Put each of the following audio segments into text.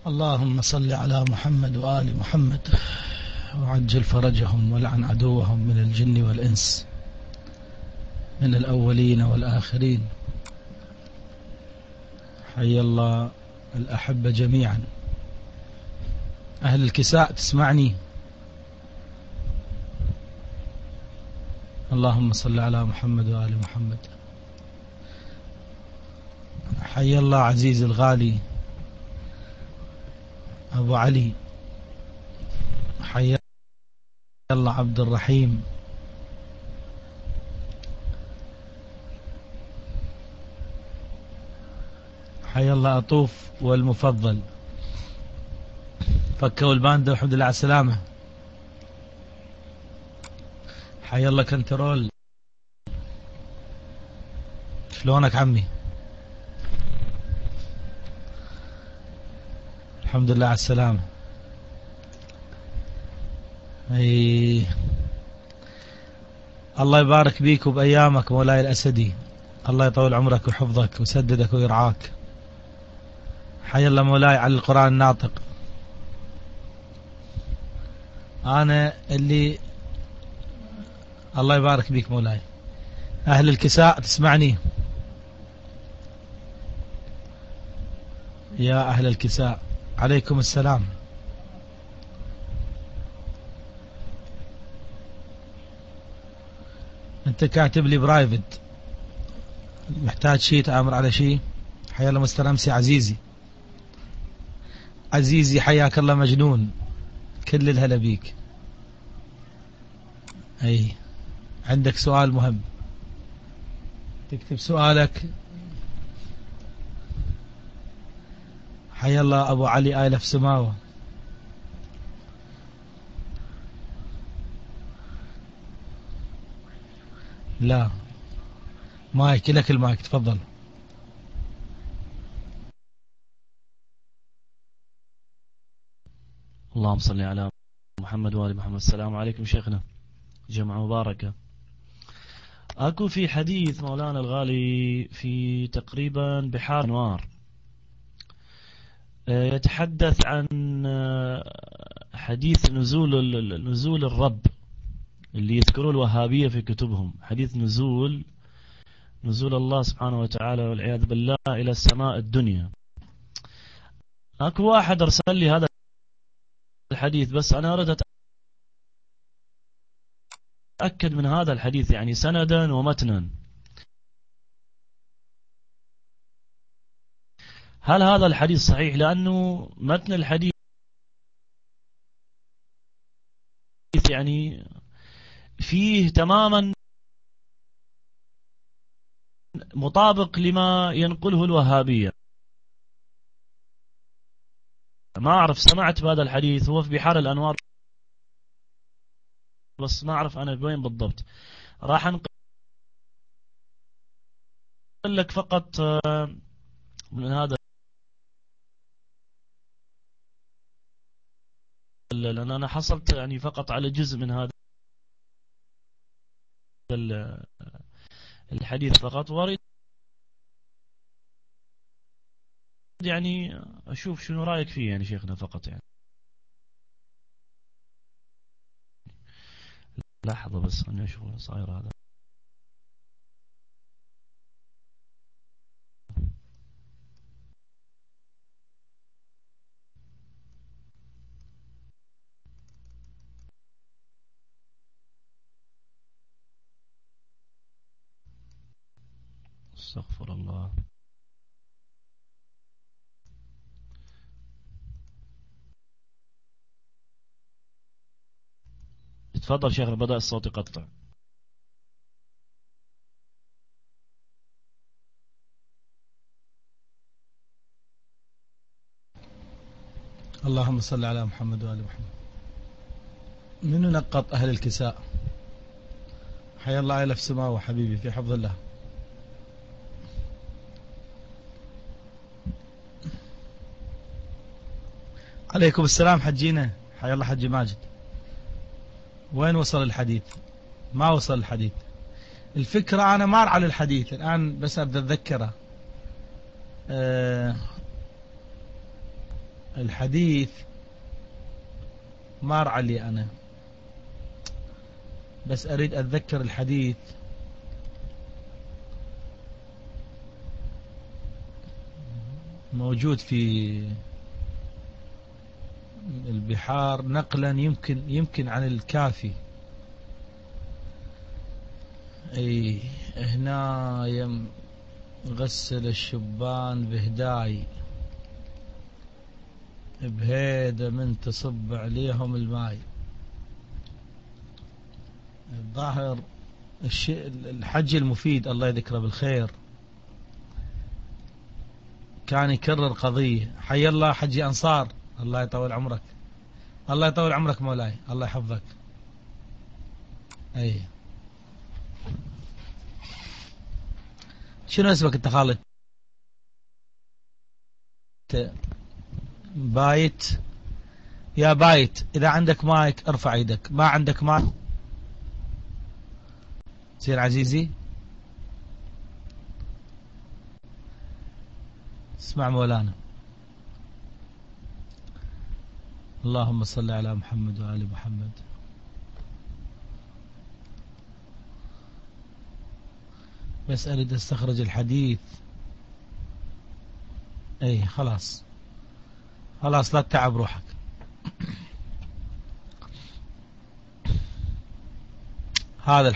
اللهم صل على محمد وآل محمد وعجل فرجهم ولعن عدوهم من الجن والإنس من الأولين والآخرين. حي الله الأحبة جميعا. أهل الكساء تسمعني؟ اللهم صل على محمد وآل محمد. حي الله عزيز الغالي أبو علي. حي الله عبد الرحيم. حي الله أطوف والمفضل. فكوا الباندا والحمد لله على السلامة. حي الله كنترول. شلونك عمي؟ الحمد لله على السلامة. الله يبارك بيك وبأيامك مولاي الأسدي. الله يطول عمرك ويحفظك ويسددك ويرعاك. حي الله مولاي على القرآن الناطق. أنا اللي الله يبارك بيك مولاي. أهل الكساء تسمعني؟ يا أهل الكساء عليكم السلام. أنت كاتب لي برايفت، محتاج شيء تأمر على شيء؟ حيا الله مستر أمسي عزيزي. عزيزي حياك الله مجنون، كل الهلا بيك. أي عندك سؤال مهم تكتب سؤالك. حيا الله أبو علي آلف سماوة. لا مايك لك المايك تفضل. اللهم صل على محمد وآل محمد. السلام عليكم شيخنا، جمعة مباركة. أكو في حديث مولانا الغالي في تقريبا بحار أنوار يتحدث عن حديث نزول الرب اللي يذكروا الوهابية في كتبهم، حديث نزول الله سبحانه وتعالى والعياذ بالله إلى السماء الدنيا. أكو واحد أرسل لي هذا الحديث، بس أنا أريد أتأكد من هذا الحديث يعني سندا ومتنا. هل هذا الحديث صحيح؟ لأنه متن الحديث يعني فيه تماما مطابق لما ينقله الوهابية. ما أعرف، سمعت بهذا الحديث هو في بحار الأنوار بس ما أعرف أنا بوين بالضبط. راح أنقل لك فقط من هذا، لأن أنا حصلت يعني فقط على جزء من هذا الحديث فقط، واريد يعني أشوف شنو رأيك فيه يعني شيخنا فقط. يعني لحظة بس خليني أشوف صاير هذا. استغفر الله. تفضل شيخنا، بدأ الصوت يقطع. اللهم صل على محمد وآل محمد. من نقط أهل الكساء؟ حيا الله آلف سماوة حبيبي في حفظ الله. عليكم السلام حجينا. حيا الله حجي ماجد. وين وصل الحديث؟ ما وصل الحديث. الفكرة أنا مار على الحديث الآن بس أبدأ أتذكره. الحديث مار علي أنا، بس أريد أتذكر الحديث. موجود في البحار نقلا، يمكن عن الكافي. اي هنا غسل الشبان بهداي بهيدا من تصب عليهم الماي. الظاهر الحج المفيد الله يذكره بالخير كان يكرر قضية. حي الله حجي أنصار، الله يطول عمرك، الله يطول عمرك مولاي، الله يحفظك. اي شنو اسمك انت خالد؟ بايت يا بايت. اذا عندك مايك ارفع ايدك، ما عندك مايك زين عزيزي. اسمع مولانا. اللهم صل على محمد وآل محمد. بس أريد استخرج الحديث. اي خلاص لا تتعب روحك. هذا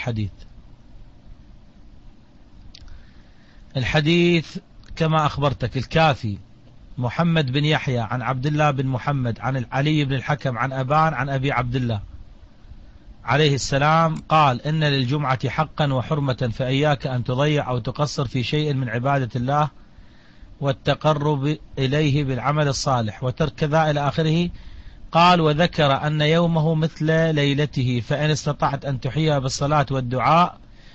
الحديث كما أخبرتك الكافي. محمد بن يحيى عن عبد الله بن محمد عن علي بن الحكم عن أبان عن أبي عبد الله عليه السلام قال: إن للجمعة حقا وحرمة، فإياك أن تضيع أو تقصر في شيء من عبادة الله والتقرب إليه بالعمل الصالح وترك كذا إلى آخره. قال: وذكر أن يومه مثل ليلته، فإن استطعت أن تحييها بالصلاة والدعاء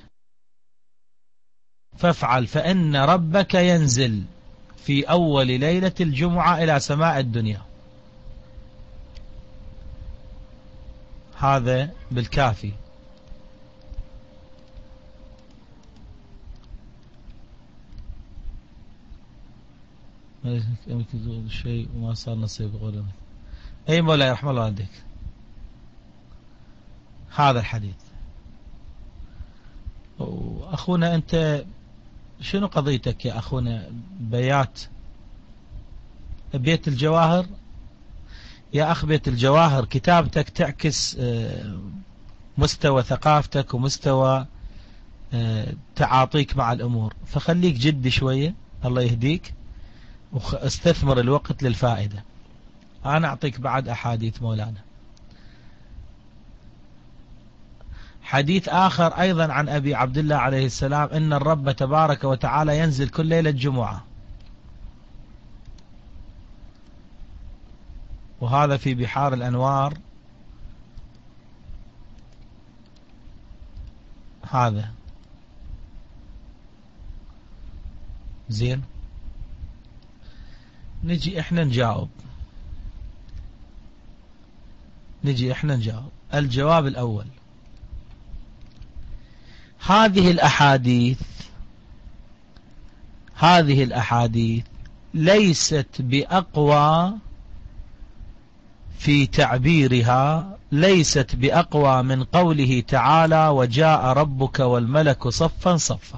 فافعل، فإن ربك ينزل في أول ليلة الجمعة إلى سماء الدنيا. هذا بالكافي. شيء وما صار نصيب غيره. اي مولاي رحم الله والديك. هذا الحديث. أخونا أنت شنو قضيتك يا أخونا؟ بيت الجواهر يا أخ، بيت الجواهر كتابتك تعكس مستوى ثقافتك ومستوى تعاطيك مع الأمور، فخليك جدي شوية الله يهديك، واستثمر الوقت للفائدة. أنا أعطيك بعد أحاديث مولانا. حديث آخر أيضا عن أبي عبد الله عليه السلام: إن الرب تبارك وتعالى ينزل كل ليلة جمعة، وهذا في بحار الأنوار. هذا زين. نجي احنا نجاوب. الجواب الأول: هذه الأحاديث ليست بأقوى في تعبيرها، ليست بأقوى من قوله تعالى: وجاء ربك والملك صفا صفا.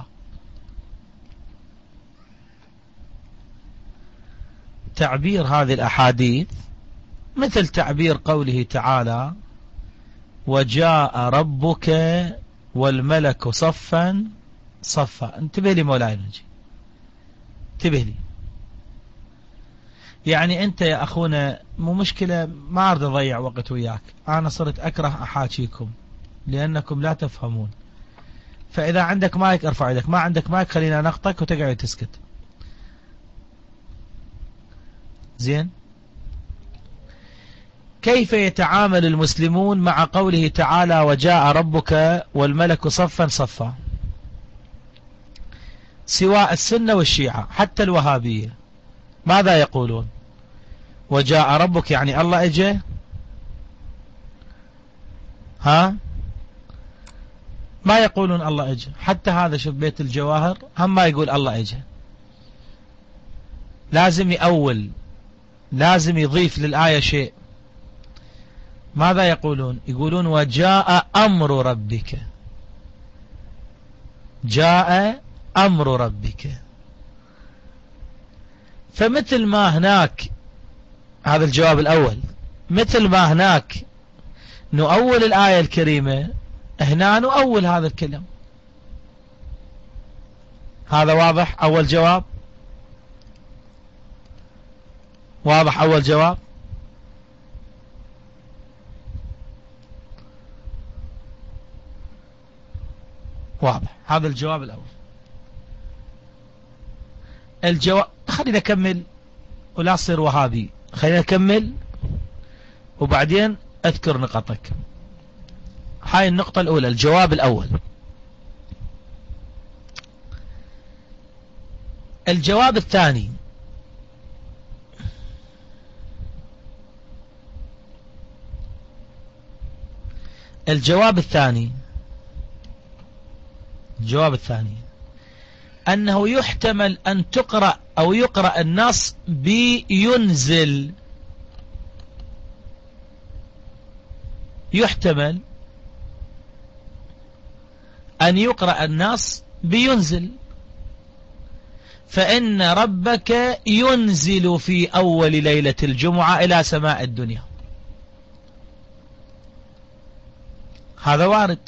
تعبير هذه الأحاديث مثل تعبير قوله تعالى: وجاء ربك والملك صفا صفا. انتبه لي مولاي نجي، انتبه لي. يعني انت يا اخونا مو مشكلة، ما اريد اضيع وقت وياك، انا صرت اكره احاكيكم لانكم لا تفهمون. فاذا عندك مايك ارفع يدك، ما عندك مايك خلينا نقطك وتقعد تسكت. زين. كيف يتعامل المسلمون مع قوله تعالى: وجاء ربك والملك صفا صفا؟ سواء السنة والشيعة حتى الوهابية ماذا يقولون؟ وجاء ربك يعني الله اجى. ما يقولون الله اجى. حتى هذا شوف بيت الجواهر هم ما يقول الله اجى، لازم يأول لازم يضيف للآية شيء. ماذا يقولون؟ يقولون وجاء أمر ربك، جاء أمر ربك. فمثل ما هناك، هذا الجواب الأول، مثل ما هناك نؤول الآية الكريمة، هنا نؤول هذا الكلام. هذا واضح؟ أول جواب واضح. أول جواب واضح. هذا الجواب الأول. الجواب، خلينا نكمل ولا أصير وهابي، خلينا نكمل وبعدين أذكر نقطك. هاي النقطة الأولى، الجواب الأول. الجواب الثاني، الجواب الثاني أنه يحتمل أن تقرأ أو يقرأ النص بينزل. يحتمل أن يقرأ النص بينزل، فإن ربك ينزل في أول ليلة الجمعة إلى سماء الدنيا. هذا وارد.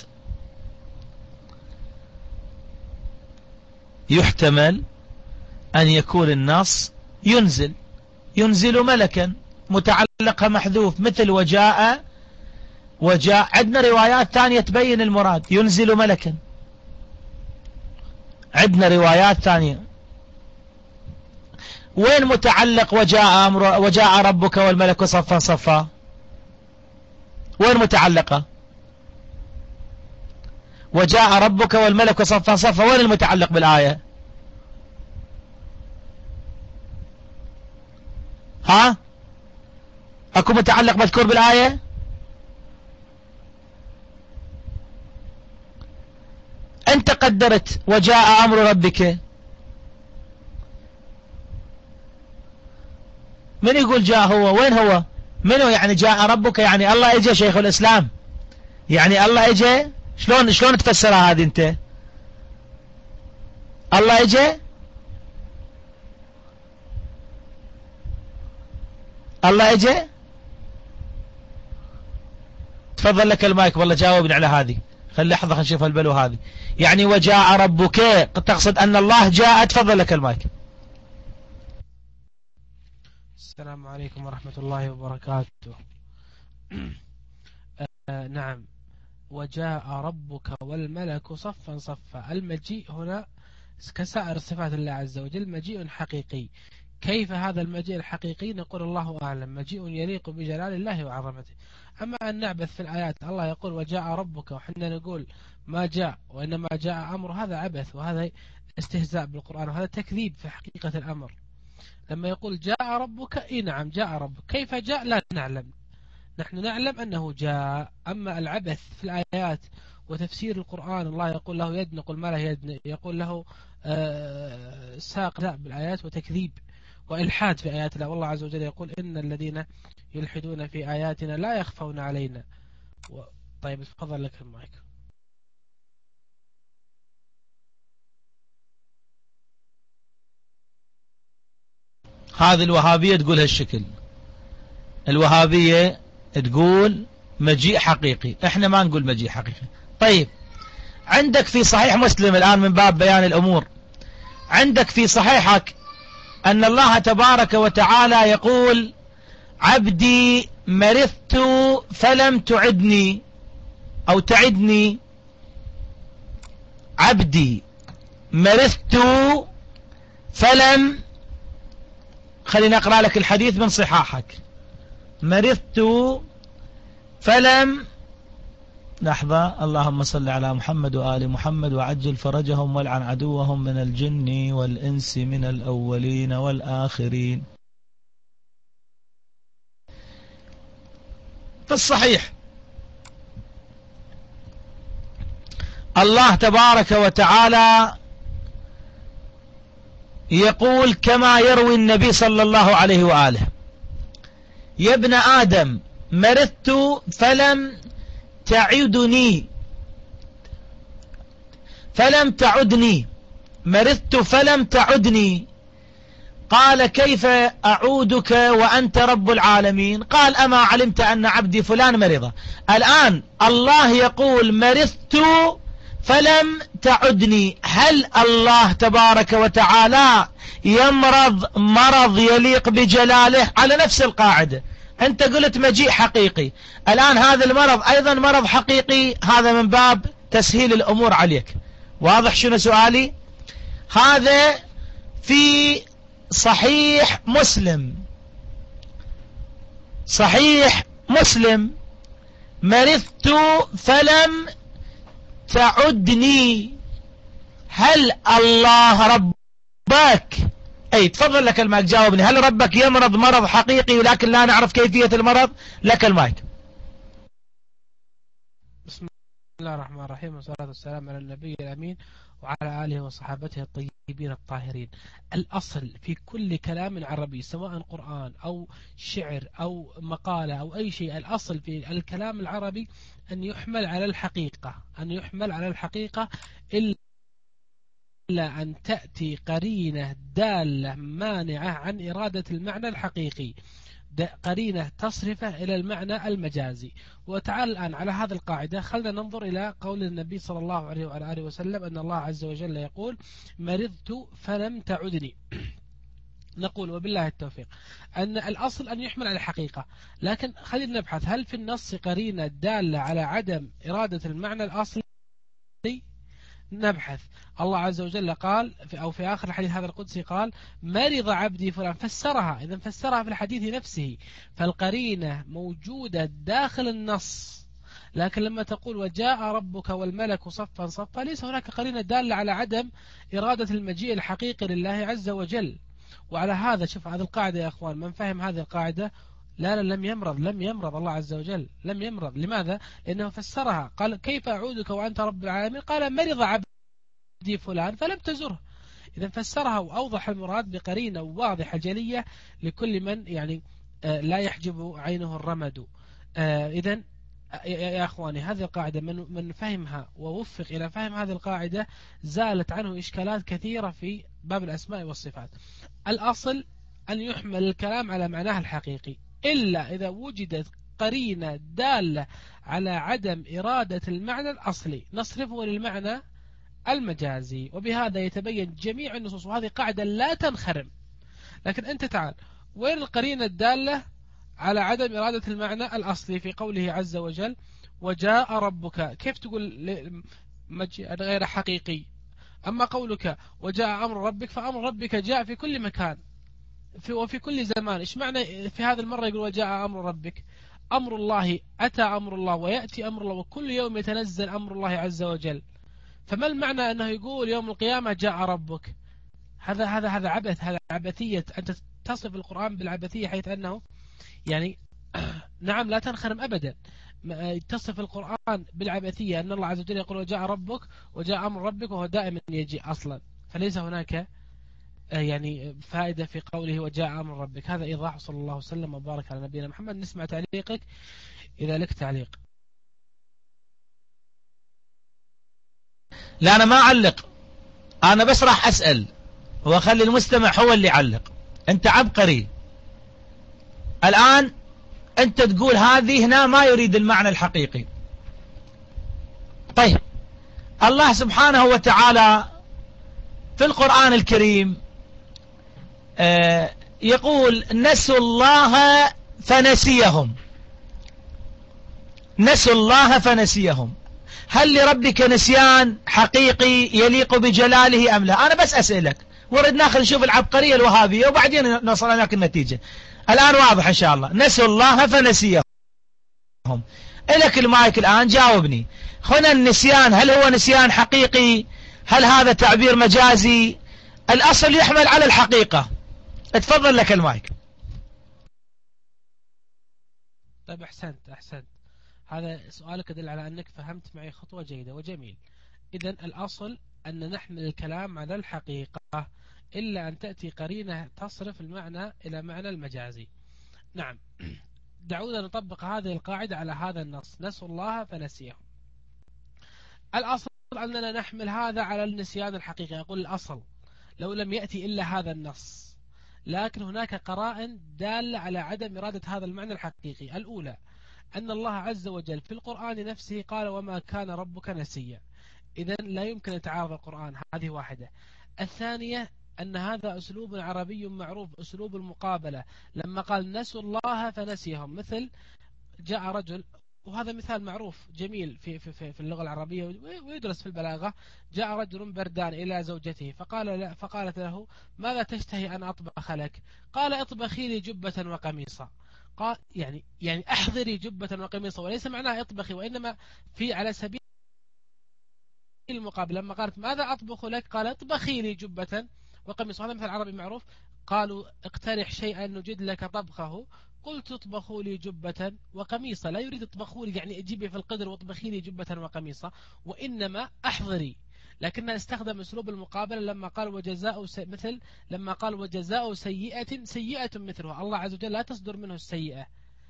يحتمل أن يكون النص ينزل ملكا، متعلقها محذوف، مثل وجاء. عندنا روايات ثانية تبين المراد، ينزل ملكا، عندنا روايات ثانية. وين متعلق وجاء ربك والملك صفا صفا؟ وين متعلقة وجاء ربك والملك صفا صفا؟ وين المتعلق بالآية؟ ها؟ اكو متعلق مذكور بالآية؟ انت قدرت وجاء امر ربك، من يقول جاء هو؟ وين هو؟ منو يعني جاء ربك؟ يعني الله اجى شيخ الاسلام، يعني الله اجى. شلون تفسرها هذه انت؟ الله اجى؟ الله اجى؟ تفضل لك المايك، والله جاوبني على هذه. خلي لحظة خلينا نشوف البلو هذه. يعني وجاء ربك تقصد أن الله جاء؟ تفضل لك المايك. السلام عليكم ورحمة الله وبركاته. نعم، وجاء ربك والملك صفا صفا. المجيء هنا كسائر صفات الله عز وجل مجيء حقيقي. كيف هذا المجيء الحقيقي؟ نقول الله أعلم. مجيء يليق بجلال الله وعظمته. أما أن نعبث في الآيات، الله يقول وجاء ربك وحنا نقول ما جاء وإنما جاء أمر، هذا عبث وهذا استهزاء بالقرآن وهذا تكذيب في حقيقة الأمر. لما يقول جاء ربك، إيه نعم جاء ربك، كيف جاء لا نعلم. نحن نعلم أنه جاء. أما العبث في الآيات وتفسير القرآن، الله يقول له يد نقول ما له يد، يقول له ساق بالآيات وتكذيب وإلحاد في آيات الله. والله عز وجل يقول إن الذين يلحدون في آياتنا لا يخفون علينا. طيب تفضل لك المايك. هذه الوهابية تقول هالشكل، الوهابية تقول مجيء حقيقي، احنا ما نقول مجيء حقيقي. طيب عندك في صحيح مسلم الآن من باب بيان الأمور، عندك في صحيحك أن الله تبارك وتعالى يقول عبدي مرضت فلم تعدني أو تعدني. عبدي مرضت فلم، خليني أقرأ لك الحديث من صحاحك. مرضت فلم، لحظة، اللهم صل على محمد وآل محمد وعجل فرجهم والعن عدوهم من الجن والإنس من الأولين والآخرين. في الصحيح الله تبارك وتعالى يقول كما يروي النبي صلى الله عليه وآله يا ابن آدم مرضت فلم تعدني مرضت فلم تعدني. قال كيف أعودك وأنت رب العالمين؟ قال أما علمت أن عبدي فلان مرض. الآن الله يقول مرضت فلم تعدني، هل الله تبارك وتعالى يمرض مرض يليق بجلاله؟ على نفس القاعدة أنت قلت مجيء حقيقي، الآن هذا المرض أيضا مرض حقيقي، هذا من باب تسهيل الأمور عليك. واضح شنو سؤالي؟ هذا في صحيح مسلم مرضت فلم تعدني. هل الله ربك، أي تفضل لك المايك جاوبني، هل ربك يمرض مرض حقيقي ولكن لا نعرف كيفية المرض؟ لك المايك. بسم الله الرحمن الرحيم، والصلاة والسلام على النبي الأمين وعلى آله وصحابته الطيبين الطاهرين. الأصل في كل كلام عربي سواء قرآن أو شعر أو مقالة أو أي شيء، الأصل في الكلام العربي أن يحمل على الحقيقة إلا أن تأتي قرينة دالة مانعة عن إرادة المعنى الحقيقي، قرينة تصرفه إلى المعنى المجازي. وتعال الآن على هذه القاعدة خلنا ننظر إلى قول النبي صلى الله عليه وعلى آله وسلم أن الله عز وجل يقول مرضت فلم تعدني. نقول وبالله التوفيق أن الأصل أن يحمل على الحقيقة، لكن خلينا نبحث هل في النص قرينة دالة على عدم إرادة المعنى الأصلي؟ نبحث. الله عز وجل قال في آخر الحديث هذا القدسي قال مرض عبدي فلان، فسرها، إذن فسرها في الحديث نفسه، فالقرينة موجودة داخل النص. لكن لما تقول وجاء ربك والملك صفا صفا، ليس هناك قرينة دالة على عدم إرادة المجيء الحقيقي لله عز وجل. وعلى هذا شوف هذه القاعدة يا أخوان، من فهم هذه القاعدة لم يمرض الله عز وجل، لم يمرض. لماذا؟ لأنه فسرها، قال كيف أعودك وأنت رب العالمين؟ قال مرض عبدي فلان فلم تزره. إذا فسرها وأوضح المراد بقرينة واضحة جلية لكل من يعني لا يحجب عينه الرمد. إذا يا أخواني هذه القاعدة من فهمها ووفق إلى فهم هذه القاعدة زالت عنه إشكالات كثيرة في باب الأسماء والصفات. الأصل أن يحمل الكلام على معناه الحقيقي، إلا إذا وجدت قرينة دالة على عدم إرادة المعنى الأصلي نصرفه للمعنى المجازي، وبهذا يتبين جميع النصوص، وهذه قاعدة لا تنخرم. لكن أنت تعال، وين القرينة الدالة على عدم إرادة المعنى الأصلي في قوله عز وجل وجاء ربك؟ كيف تقول مجيء غير حقيقي؟ أما قولك وجاء أمر ربك، فأمر ربك جاء في كل مكان وفي كل زمان. إيش معنى في هذا المرة يقول وجاء أمر ربك؟ أمر الله أتى، أمر الله ويأتي أمر الله، وكل يوم يتنزل أمر الله عز وجل. فما المعنى أنه يقول يوم القيامة جاء ربك؟ هذا عبث، هذا عبثية. أنت تصف القرآن بالعبثية حيث أنه يعني نعم لا تنخرم أبدا. تصف القرآن بالعبثية أن الله عز وجل يقول وجاء ربك وجاء أمر ربك، وهو دائما يجي أصلا، فليس هناك يعني فائدة في قوله وجاء أمر ربك. هذا إيضاح، صلى الله وسلم وبارك على نبينا محمد. نسمع تعليقك إذا لك تعليق. لا أنا ما أعلق، أنا بس راح أسأل وأخلي المستمع هو اللي يعلق. أنت عبقري. الآن أنت تقول هذه هنا ما يريد المعنى الحقيقي. طيب الله سبحانه وتعالى في القرآن الكريم يقول نسوا الله فنسيهم. نسوا الله فنسيهم. هل لربك نسيان حقيقي يليق بجلاله أم لا؟ أنا بس أسألك، ورد ناخذ نشوف العبقرية الوهابية وبعدين نوصل لك النتيجة. الآن واضح إن شاء الله. نسوا الله فنسيهم. إلك المايك الآن، جاوبني. هنا النسيان هل هو نسيان حقيقي؟ هل هذا تعبير مجازي؟ الأصل يحمل على الحقيقة. اتفضل لك المايك. طيب أحسنت. هذا سؤالك يدل على أنك فهمت معي خطوة جيدة وجميل. إذن الأصل أن نحمل الكلام على الحقيقة إلا أن تأتي قرينة تصرف المعنى إلى معنى المجازي. نعم. دعونا نطبق هذه القاعدة على هذا النص: نسوا الله فنسيهم. الأصل أننا نحمل هذا على النسيان الحقيقي. أقول الأصل لو لم يأتي إلا هذا النص، لكن هناك قرائن دالة على عدم إرادة هذا المعنى الحقيقي. الأولى أن الله عز وجل في القرآن نفسه قال: وما كان ربك نسيا. إذن لا يمكن يتعارض القرآن، هذه واحدة. الثانية أن هذا أسلوب عربي معروف، أسلوب المقابلة، لما قال نسوا الله فنسيهم. مثل جاء رجل، وهذا مثال معروف جميل في اللغة العربية ويدرس في البلاغة. جاء رجل بردان إلى زوجته فقالت له: ماذا تشتهي أن أطبخ لك؟ قال: اطبخي لي جبة وقميصا. قال يعني أحضري جبة وقميصا، وليس معناه اطبخي، وإنما في على سبيل المقابل. لما قالت: ماذا أطبخ لك؟ قال: اطبخي لي جبة وقميصا. هذا مثل عربي معروف. قالوا: اقترح شيئا نجد لك طبخه. قلت: اطبخوا لي جبة وقميصا. لا يريد اطبخوا لي يعني اجيبي في القدر واطبخي لي جبة وقميصا، وإنما أحضري. لكنه استخدم أسلوب المقابلة لما قال: وجزاء مثل لما قال: وجزاء سيئة سيئة مثلها. الله عز وجل لا تصدر منه السيئة،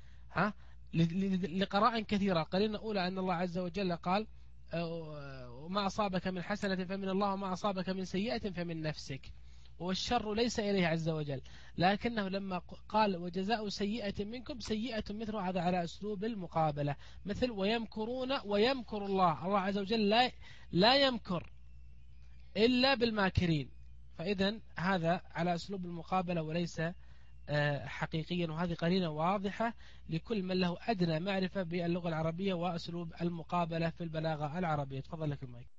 لقرائن كثيرة. قرينة أولى أن الله عز وجل قال: وما أصابك من حسنة فمن الله، وما أصابك من سيئة فمن نفسك، والشر ليس إليه عز وجل. لكنه لما قال: وجزاء سيئة منكم سيئة مثلها، هذا على أسلوب المقابلة. مثل ويمكرون ويمكر الله. الله عز وجل لا يمكر إلا بالماكرين. فإذا هذا على أسلوب المقابلة وليس حقيقيا. وهذه قرينة واضحة لكل من له أدنى معرفة باللغة العربية وأسلوب المقابلة في البلاغة العربية. تفضل لك المايك.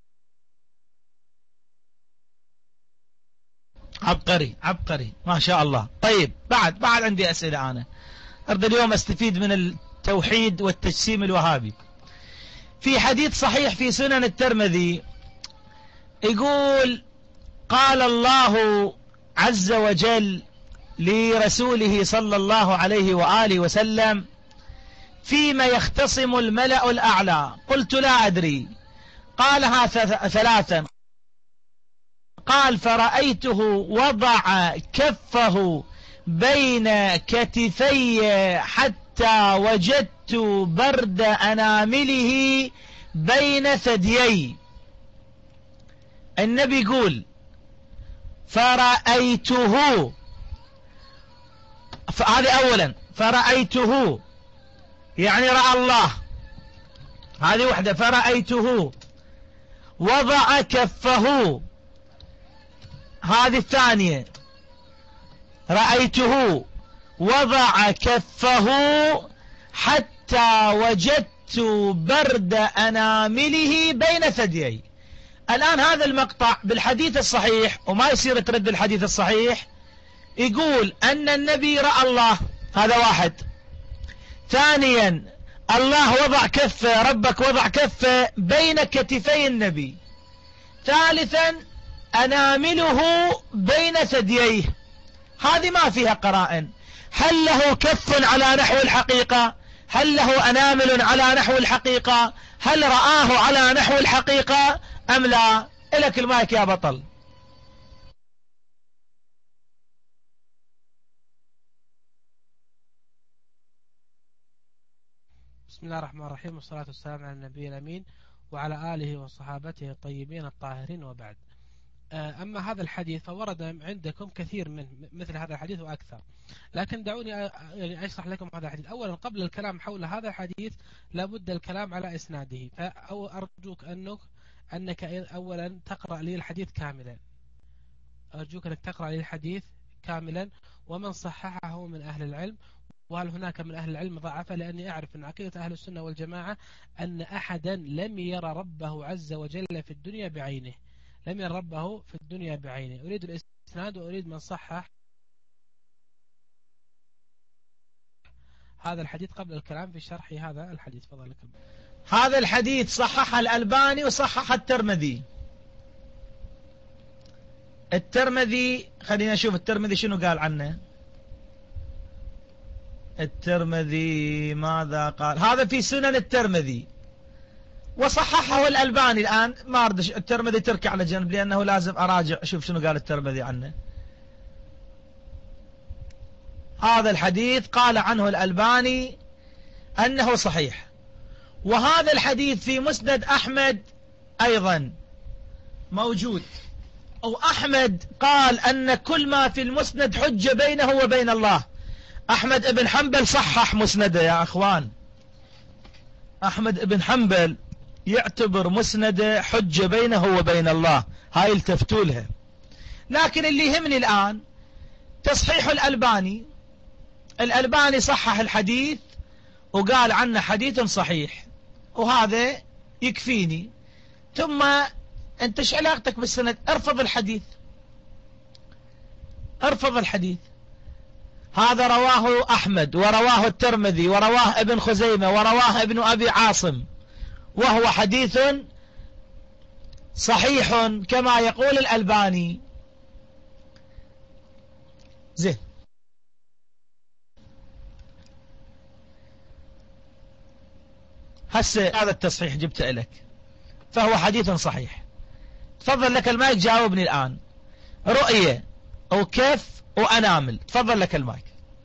عبقري ما شاء الله. طيب بعد عندي أسئلة. أنا أريد اليوم أستفيد من التوحيد والتجسيم الوهابي. في حديث صحيح في سنن الترمذي يقول: قال الله عز وجل لرسوله صلى الله عليه وآله وسلم: فيما يختصم الملأ الأعلى؟ قلت: لا أدري. قالها ثلاثا. قال: فرأيته وضع كفه بين كتفي حتى وجدت برد أنامله بين ثديي. النبي يقول: فرأيته، هذه أولا، فرأيته يعني رأى الله، هذه وحدة. فرأيته وضع كفه، هذه الثانية. رأيته وضع كفه حتى وجدت برد أنامله بين ثديي. الآن هذا المقطع بالحديث الصحيح، وما يصير ترد الحديث الصحيح، يقول أن النبي رأى الله، هذا واحد. ثانيا الله وضع كفه، ربك وضع كفه بين كتفي النبي. ثالثا أنامله بين ثدييه. هذه ما فيها قرائن. هل له كف على نحو الحقيقة؟ هل له أنامل على نحو الحقيقة؟ هل رآه على نحو الحقيقة أم لا؟ إلك المايك يا بطل. بسم الله الرحمن الرحيم، والصلاة والسلام على النبي الأمين وعلى آله وصحابته الطيبين الطاهرين، وبعد. أما هذا الحديث فورد عندكم كثير من مثل هذا الحديث وأكثر، لكن دعوني يعني أشرح لكم هذا الحديث. أولا قبل الكلام حول هذا الحديث لابد الكلام على إسناده، فأرجوك أنك أولا تقرأ لي الحديث كاملا. أرجوك أنك تقرأ لي الحديث كاملا ومن صححه من أهل العلم، وهل هناك من أهل العلم ضعفه، لأني أعرف أن عقيدة أهل السنة والجماعة أن أحدا لم يرى ربه عز وجل في الدنيا بعينه، لم يرى ربه في الدنيا بعينه. أريد الإسناد وأريد من صحح هذا الحديث قبل الكلام في شرح هذا الحديث. فضلك. هذا الحديث صحح الألباني وصحح الترمذي. الترمذي خلينا نشوف الترمذي شنو قال عنه. الترمذي ماذا قال؟ هذا في سنن الترمذي وصححه الألباني. الآن ما أرد الترمذي تركع على جنب، لأنه لازم أراجع أشوف شنو قال الترمذي عنه. هذا الحديث قال عنه الألباني أنه صحيح. وهذا الحديث في مسند أحمد أيضا موجود، أو أحمد قال أن كل ما في المسند حجة بينه وبين الله. أحمد بن حنبل صحح مسنده يا أخوان، أحمد بن حنبل يعتبر مسنده حجة بينه وبين الله، هاي التفتوا لها. لكن اللي يهمني الآن تصحيح الألباني. الألباني صحح الحديث وقال عنه حديث صحيح، وهذا يكفيني. ثم أنت ايش علاقتك بالسند؟ ارفض الحديث، ارفض الحديث. هذا رواه أحمد ورواه الترمذي ورواه ابن خزيمة ورواه ابن أبي عاصم، وهو حديث صحيح كما يقول الألباني. زين، هسه هذا التصحيح جبت لك، فهو حديث صحيح. تفضل لك المايك، جاوبني الآن. رؤية وكف وأنامل، تفضل لك المايك.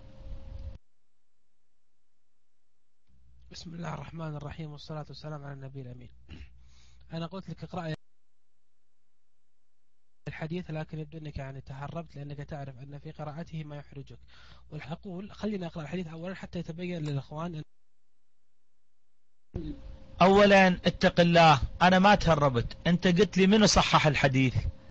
بسم الله الرحمن الرحيم، والصلاة والسلام على النبي الأمين. أنا قلت لك اقرأ الحديث، لكن يبدو أنك يعني تهربت، لأنك تعرف أن في قراءته ما يحرجك. والحقول خلينا أقرأ الحديث أولا حتى يتبين للأخوان. أولا اتق الله، أنا ما تهربت. أنت قلت لي منو صحح الحديث،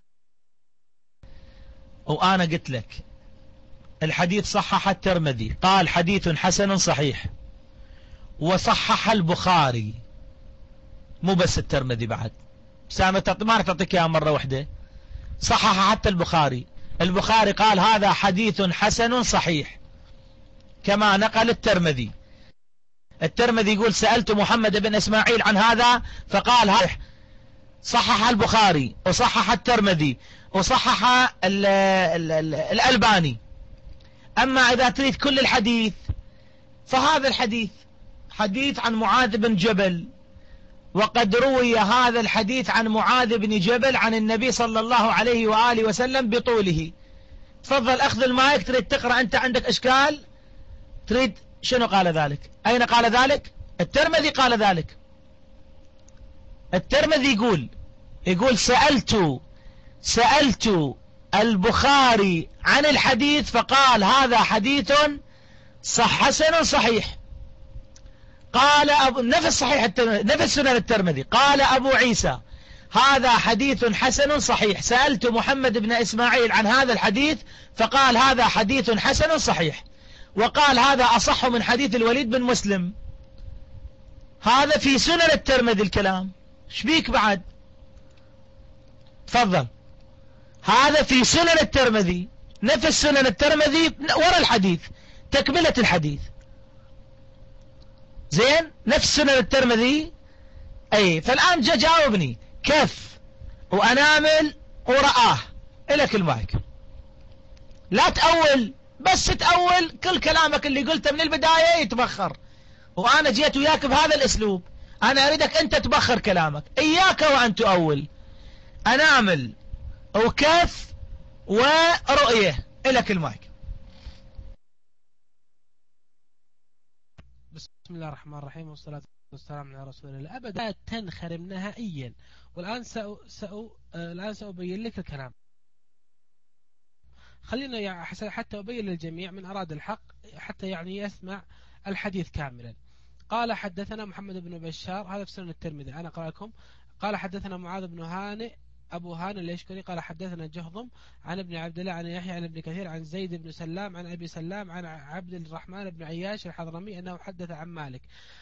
وأنا قلت لك الحديث صحح الترمذي، قال حديث حسن صحيح، وصحح البخاري، مو بس الترمذي بعد. بس أنا ما تعطيك إياها مرة واحدة، صحح حتى البخاري. البخاري قال هذا حديث حسن صحيح كما نقل الترمذي. الترمذي يقول سألت محمد بن إسماعيل عن هذا فقال هذا. صحح البخاري وصحح الترمذي وصحح الألباني. أما إذا تريد كل الحديث فهذا الحديث حديث عن معاذ بن جبل، وقد روي هذا الحديث عن معاذ بن جبل عن النبي صلى الله عليه وآله وسلم بطوله. تفضل أخذ المايك، تريد تقرأ أنت، عندك إشكال؟ تريد شنو قال ذلك؟ أين قال ذلك؟ الترمذي قال ذلك. الترمذي يقول سألت البخاري عن الحديث فقال هذا حديث حسن صحيح. قال نفس صحيح نفس سنن الترمذي، قال أبو عيسى هذا حديث حسن صحيح. سألت محمد بن إسماعيل عن هذا الحديث فقال هذا حديث حسن صحيح، وقال هذا أصح من حديث الوليد بن مسلم. هذا في سنن الترمذي الكلام، شبيك بعد؟ تفضل. هذا في سنن الترمذي، نفس سنن الترمذي ورا الحديث، تكملة الحديث. زين، نفس سنن الترمذي. اي، فالآن جاوبني كف وأنامل ورآه. إلك المايك، لا تأول، بس تأول كل كلامك اللي قلته من البداية يتبخر، وأنا جيت وياك بهذا الأسلوب. أنا أريدك أنت تبخر كلامك، إياك وأن تؤول. أنامل وكف ورؤية. إلك المايك. بسم الله الرحمن الرحيم، والصلاة والسلام على رسول الله. أبدا لا تنخرم نهائيا. والآن الآن سأبين لك الكلام. خلينا حتى أبين للجميع من أراد الحق حتى يعني يسمع الحديث كاملا. قال حدثنا محمد بن بشار، هذا في سنن الترمذي، أنا أقرأ لكم. قال حدثنا معاذ بن هانئ أبو هانئ اليشكري قال حدثنا جهضم عن ابن عبد الله عن يحيى عن ابن كثير عن زيد بن سلام عن أبي سلام عن عبد الرحمن بن عياش الحضرمي أنه حدث عن مالك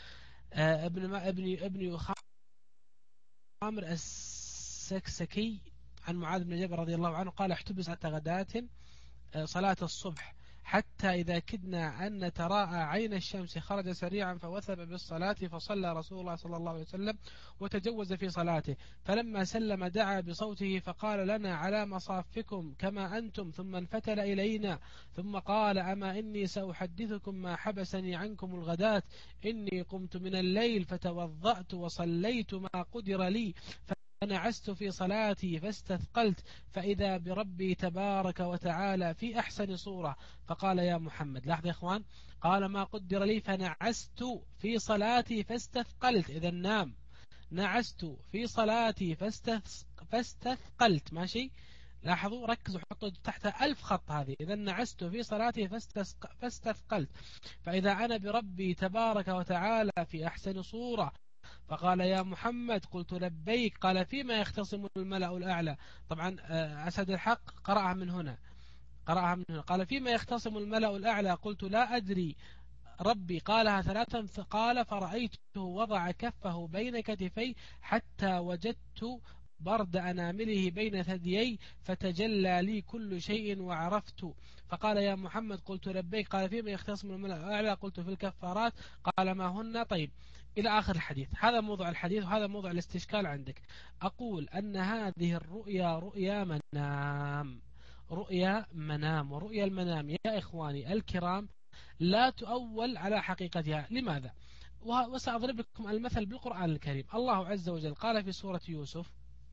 ابن خامر السكسكي عن معاذ بن جبل رضي الله عنه قال احتبس غداة صلاة الصبح حتى إذا كدنا أن نتراءى عين الشمس خرج سريعا فوثب بالصلاة فصلى رسول الله صلى الله عليه وسلم وتجوز في صلاته، فلما سلم دعا بصوته فقال لنا على مصافكم كما أنتم، ثم انفتل إلينا ثم قال أما إني سأحدثكم ما حبسني عنكم الغداة، إني قمت من الليل فتوضأت وصليت ما قدر لي فنعست في صلاتي فاستثقلت فإذا بربي تبارك وتعالى في أحسن صورة فقال يا محمد. لاحظ يا إخوان، قال ما قدر لي فنعست في صلاتي فاستثقلت، إذا نام، نعست في صلاتي فاستثقلت. ماشي، لاحظوا، ركزوا، حطوا تحتها 1000 خط هذه. إذا نعست في صلاتي فاستثقلت فإذا أنا بربي تبارك وتعالى في أحسن صورة فقال يا محمد. قلت لبيك. قال فيما يختصم الملأ الأعلى. طبعا أسد الحق قرأها من هنا، قال فيما يختصم الملأ الأعلى. قلت لا أدري ربي. قالها 3. فقال فرأيته وضع كفه بين كتفي حتى وجدت برد أنامله بين ثديي فتجلى لي كل شيء وعرفت. فقال يا محمد. قلت لبيك. قال فيما يختصم الملأ الأعلى. قلت في الكفارات. قال ما هن؟ طيب، إلى آخر الحديث. هذا موضوع الحديث وهذا موضوع الاستشكال عندك. أقول أن هذه الرؤيا رؤيا منام، رؤيا منام، ورؤيا المنام يا إخواني الكرام لا تؤول على حقيقتها. لماذا؟ وسأضرب لكم المثل بالقرآن الكريم. الله عز وجل قال في سورة يوسف،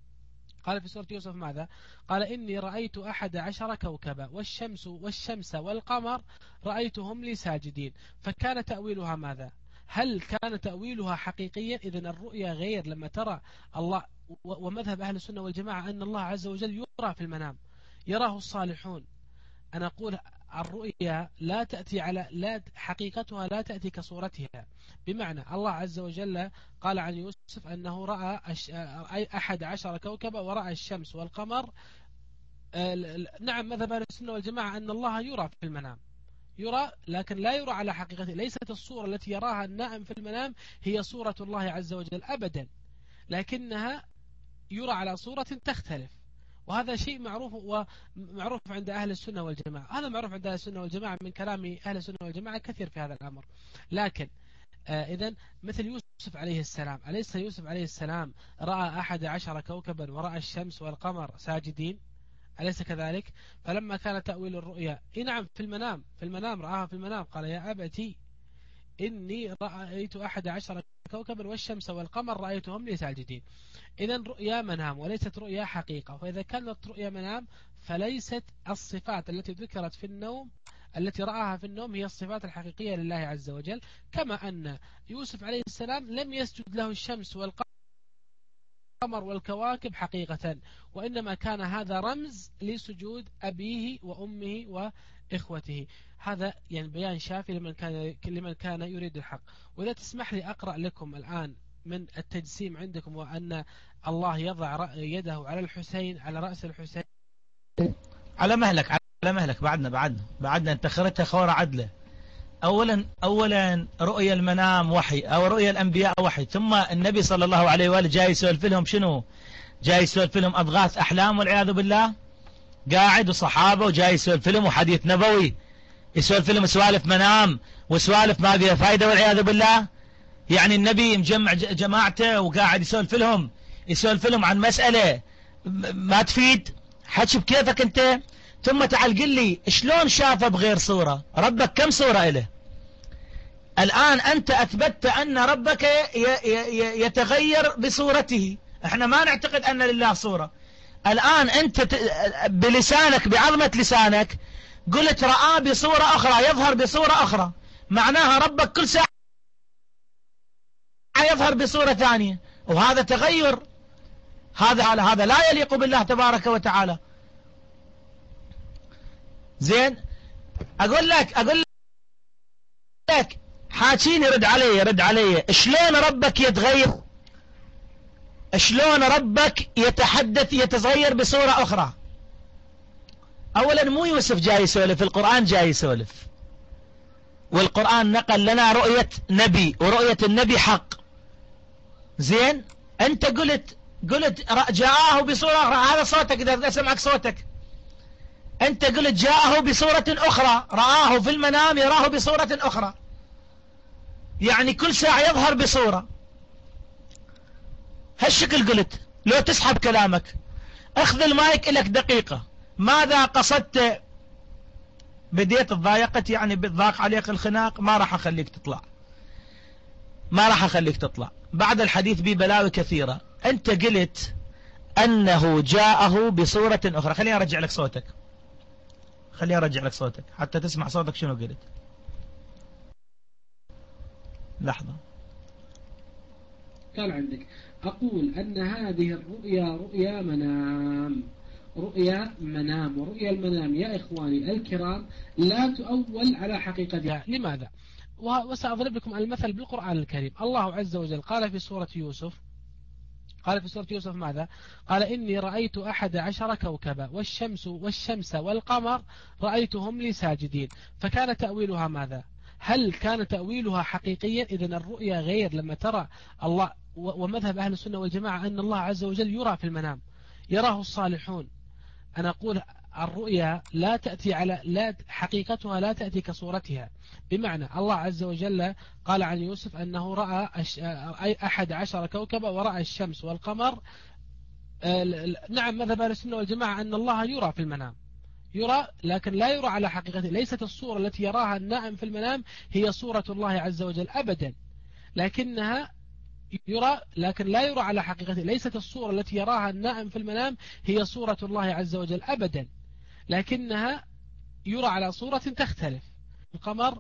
ماذا؟ قال إني رأيت 11 كوكبا والشمس والقمر رأيتهم لي ساجدين. فكان تأويلها ماذا؟ هل كان تأويلها حقيقيا؟ إذن الرؤيا غير. لما ترى الله، ومذهب أهل السنة والجماعة أن الله عز وجل يرى في المنام، يراه الصالحون. أنا أقول الرؤيا لا تأتي حقيقتها لا تأتي كصورتها. بمعنى الله عز وجل قال عن يوسف أنه رأى 11 كوكبا ورأى الشمس والقمر. نعم، مذهب أهل السنة والجماعة أن الله يرى في المنام، يرى، لكن لا يرى على حقيقته. ليست الصورة التي يراها النائم في المنام هي صورة الله عز وجل أبدا، لكنها يرى على صورة تختلف. وهذا شيء معروف عند أهل السنة والجماعة. هذا معروف عند أهل السنة والجماعة من كلام أهل السنة والجماعة كثير في هذا الأمر. لكن إذن مثل يوسف عليه السلام، أليس يوسف عليه السلام رأى 11 كوكبا ورأى الشمس والقمر ساجدين؟ أليس كذلك؟ فلما كان تأويل الرؤيا نعم في المنام رآها في المنام. قال يا أبتي إني رأيت 11 كوكبا والشمس والقمر رأيتهم لي ساجدين. إذن رؤيا منام وليست رؤيا حقيقة. فإذا كانت رؤيا منام فليست الصفات التي ذكرت في النوم التي رآها في النوم هي الصفات الحقيقية لله عز وجل. كما أن يوسف عليه السلام لم يسجد له الشمس والقمر والكواكب حقيقة، وإنما كان هذا رمز لسجود أبيه وأمه وإخوته. هذا يعني بيان شافي لمن كان يريد الحق. وإذا تسمح لي أقرأ لكم الآن من التجسيم عندكم، وأن الله يضع يده على الحسين، على رأس الحسين. على مهلك بعدنا انت خرجتها خورة عدلة. أولا رؤيا المنام وحي، أو رؤيا الأنبياء وحي. ثم النبي صلى الله عليه وآله جاي يسولف لهم شنو؟ جاي يسولف لهم أضغاث أحلام والعياذ بالله، قاعد وصحابه وجاي يسولف لهم وحديث نبوي، يسولف لهم سوالف منام وسوالف ما فيها فايدة والعياذ بالله. يعني النبي مجمع جماعته وقاعد يسولف لهم عن مسألة ما تفيد، حكي بكيفك أنت. ثم تعال قل لي شلون شافه بغير صورة؟ ربك كم صورة إله؟ الآن أنت أثبتت أن ربك يتغير بصورته، احنا ما نعتقد أن لله صورة. الآن أنت بلسانك، بعظمة لسانك، قلت رآه بصورة أخرى، يظهر بصورة أخرى، معناها ربك كل ساعة يظهر بصورة ثانية، وهذا تغير. هذا لا يليق بالله تبارك وتعالى. زين، أقول لك حاكيني، رد علي شلون ربك يتغير، شلون ربك يتحدث يتغير بصورة أخرى؟ أولا مو يوسف جاي يسولف، القرآن جاي يسولف، والقرآن نقل لنا رؤية نبي، ورؤية النبي حق. زين، أنت قلت جاءه بصورة أخرى. هذا صوتك، إذا أسمعك صوتك أنت قلت جاءه بصورة أخرى، رآه في المنام يراه بصورة أخرى، يعني كل ساعة يظهر بصورة. هالشكل قلت. لو تسحب كلامك، اخذ المايك إلك دقيقة. ماذا قصدت؟ بديت تضايقت، يعني بالضاق عليك الخناق، ما راح أخليك تطلع بعد الحديث ببلاوي كثيرة. أنت قلت أنه جاءه بصورة أخرى. خليني أرجع لك صوتك، خليني أرجع لك صوتك حتى تسمع صوتك شنو قلت. لحظة. قال عندك: أقول أن هذه الرؤيا رؤيا منام، رؤيا منام، ورؤيا المنام يا إخواني الكرام لا تؤول على حقيقتها. لماذا؟ وسأضرب لكم المثل بالقرآن الكريم. الله عز وجل قال في سورة يوسف، قال في سورة يوسف ماذا؟ قال: إني رأيت 11 كوكبا والشمس والقمر رأيتهم لي ساجدين. فكان تأويلها ماذا؟ هل كان تأويلها حقيقيا؟ إذن الرؤيا غير لما ترى الله. ومذهب أهل السنة والجماعة أن الله عز وجل يرى في المنام، يراه الصالحون. أنا أقول الرؤيا لا تأتي لا حقيقتها لا تأتي كصورتها. بمعنى الله عز وجل قال عن يوسف أنه رأى 11 كوكبا ورأى الشمس والقمر. نعم، مذهب أهل السنة والجماعة أن الله يرى في المنام، يرى لكن لا يرى على حقيقته. ليست الصورة التي يراها النائم في المنام هي صورة الله عز وجل أبدا، لكنها يرى لكن لا يرى على حقيقته. ليست الصورة التي يراها النائم في المنام هي صورة الله عز وجل أبدا، لكنها يرى على صورة تختلف. القمر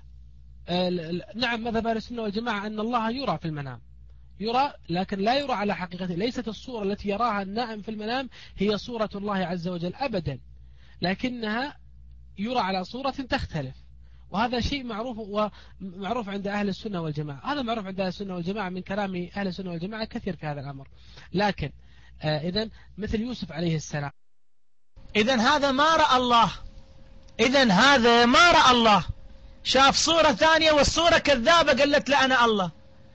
نعم، مذهب أهل السنة والجماعة أن الله يرى في المنام، يرى لكن لا يرى على حقيقته. ليست الصورة التي يراها النائم في المنام هي صورة الله عز وجل أبدا، لكنها يرى على صورة تختلف. وهذا شيء معروف عند أهل السنة والجماعة. هذا معروف عند أهل السنة والجماعة من كلام أهل السنة والجماعة كثير في هذا الأمر. لكن إذن مثل يوسف عليه السلام، إذن هذا ما رأى الله، إذن هذا ما رأى الله، شاف صورة ثانية والصورة كذابة قالت له أنا الله.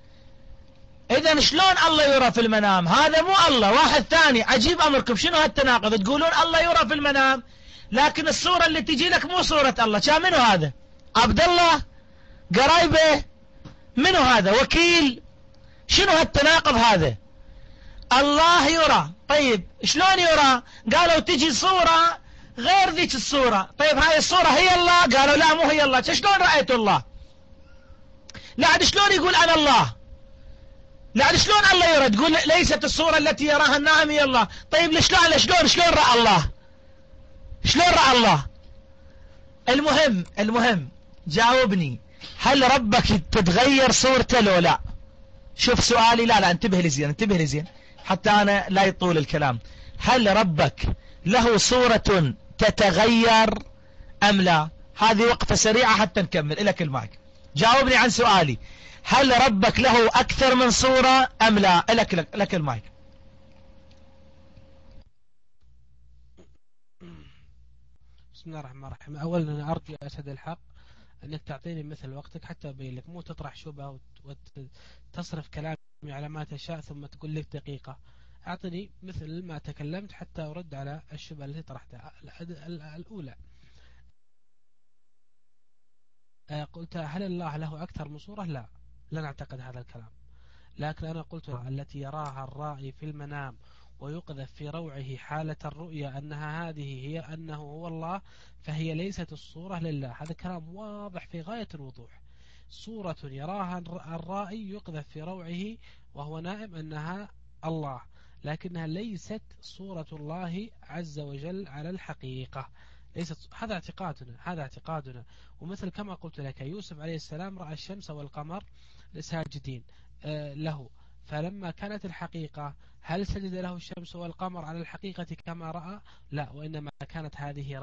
إذن شلون الله يرى في المنام؟ هذا مو الله، واحد ثاني. عجيب أمركم، شنو هالتناقض؟ تقولون الله يرى في المنام لكن الصورة اللي تجي لك مو صورة الله. كان منو هذا؟ عبد الله؟ قرايبه؟ منو هذا؟ وكيل؟ شنو هالتناقض هذا؟ الله يرى، طيب شلون يرى؟ قالوا تجي صورة غير ذيك الصورة. طيب هاي الصورة هي الله؟ قالوا لا مو هي الله. شلون رأيت الله؟ لا عاد شلون يقول أنا الله؟ لا عاد شلون الله يرى؟ تقول ليست الصورة التي يراها النائم هي الله. طيب شلون رأى الله؟ شلون رأى الله؟ المهم جاوبني، هل ربك تتغير صورته لو لا؟ شوف سؤالي، لا انتبه لي زين حتى أنا لا يطول الكلام. هل ربك له صورة تتغير أم لا؟ هذه وقفة سريعة حتى نكمل. إلك المايك، جاوبني عن سؤالي، هل ربك له أكثر من صورة أم لا؟ لك المايك. بسم الله الرحمن الرحيم. أولا أنا أرجو أسد الحق أنك تعطيني مثل وقتك حتى أبين لك، مو تطرح شبهة وتصرف كلامي على ما تشاء ثم تقول لك دقيقة. أعطني مثل ما تكلمت حتى أرد على الشبهة التي طرحتها. الأولى قلت هل الله له أكثر من صورة؟ لا نعتقد هذا الكلام. لكن أنا قلت التي يراها الرائي في المنام ويقذف في روعه حالة الرؤيا أنها هذه هي أنه هو الله، فهي ليست الصورة لله. هذا كلام واضح في غاية الوضوح. صورة يراها الرائي يقذف في روعه وهو نائم أنها الله، لكنها ليست صورة الله عز وجل على الحقيقة. ليست. هذا اعتقادنا. ومثل كما قلت لك، يوسف عليه السلام رأى الشمس والقمر ساجدين له، فلما كانت الحقيقة هل سجد له الشمس والقمر على الحقيقة كما رأى؟ لا، وإنما كانت هذه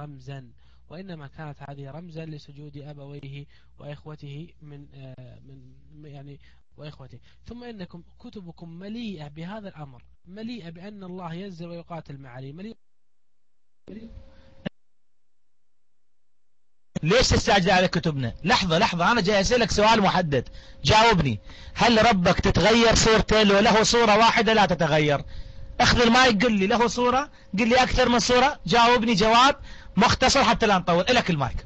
رمزا لسجود أبويه وإخوته وإخوته. ثم إنكم كتبكم مليئة بهذا الأمر، مليئة بأن الله ينزل ويقاتل مع علي، مليئة. ليش تستعجل على كتبنا؟ لحظة أنا جاي أسألك سؤال محدد، جاوبني. هل ربك تتغير صورته لو له صورة واحدة لا تتغير؟ اخذ المايك، قل لي له صورة، قل لي أكثر من صورة، جاوبني جواب مختصر حتى لا نطول. إلك المايك.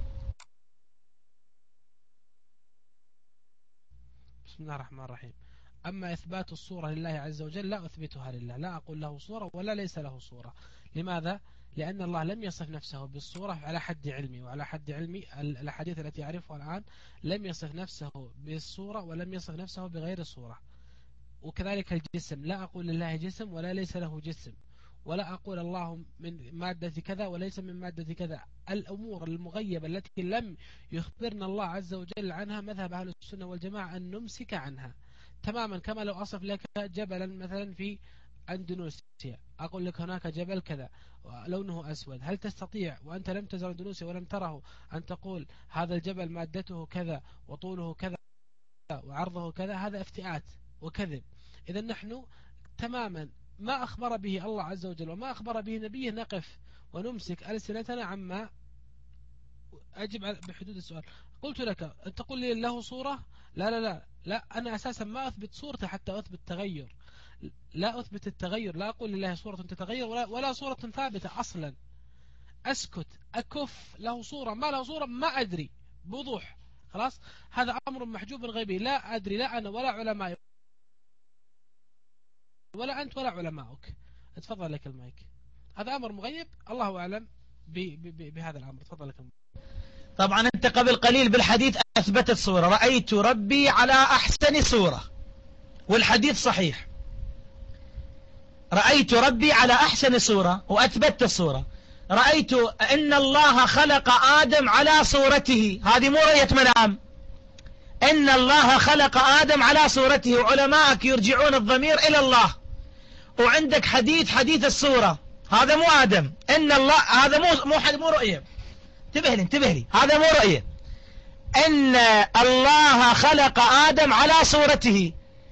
بسم الله الرحمن الرحيم. أما إثبات الصورة لله عز وجل لا أثبتها لله، لا أقول له صورة ولا ليس له صورة. لماذا؟ لأن الله لم يصف نفسه بالصورة على حد علمي، وعلى حد علمي الأحاديث التي أعرفها الآن لم يصف نفسه بالصورة ولم يصف نفسه بغير الصورة. وكذلك الجسم، لا أقول لله جسم ولا ليس له جسم، ولا أقول الله من مادة كذا وليس من مادة كذا. الأمور المغيبة التي لم يخبرنا الله عز وجل عنها مذهب أهل السنة والجماعة أن نمسك عنها تماما. كما لو أصف لك جبلا مثلا في أندونيسيا، أقول لك هناك جبل كذا لونه أسود، هل تستطيع وأنت لم تزر أندونيسيا ولم تره أن تقول هذا الجبل مادته كذا وطوله كذا وعرضه كذا؟ هذا افتئات وكذب. إذا نحن تماما ما أخبر به الله عز وجل وما أخبر به نبيه نقف ونمسك ألسنتنا عما أجب بحدود السؤال. قلت لك أنت تقول لي له صورة، لا لا لا لا، أنا أساسا ما أثبت صورته حتى أثبت تغير، لا أثبت التغير، لا أقول لله صورة تتغير ولا صورة ثابتة أصلا. أسكت أكف، له صورة ما له صورة ما أدري بوضوح، خلاص هذا أمر محجوب غيبي، لا أدري، لا أنا ولا علماء ولا أنت ولا علماؤك. اتفضل لك المايك، هذا أمر مغيب الله أعلم بهذا الأمر. تفضل لك المايك. طبعا أنت قبل قليل بالحديث أثبتت صورة، رأيت ربي على أحسن صورة، والحديث صحيح، رأيت ربي على أحسن صورة وأثبتت الصورة. رأيت أن الله خلق آدم على صورته، هذه مو رؤية منام، أن الله خلق آدم على صورته، وعلماءك يرجعون الضمير إلى الله. وعندك حديث الصورة، هذا مو آدم، أن الله هذا مو رؤية، انتبه لي هذا مو رؤية، أن الله خلق آدم على صورته،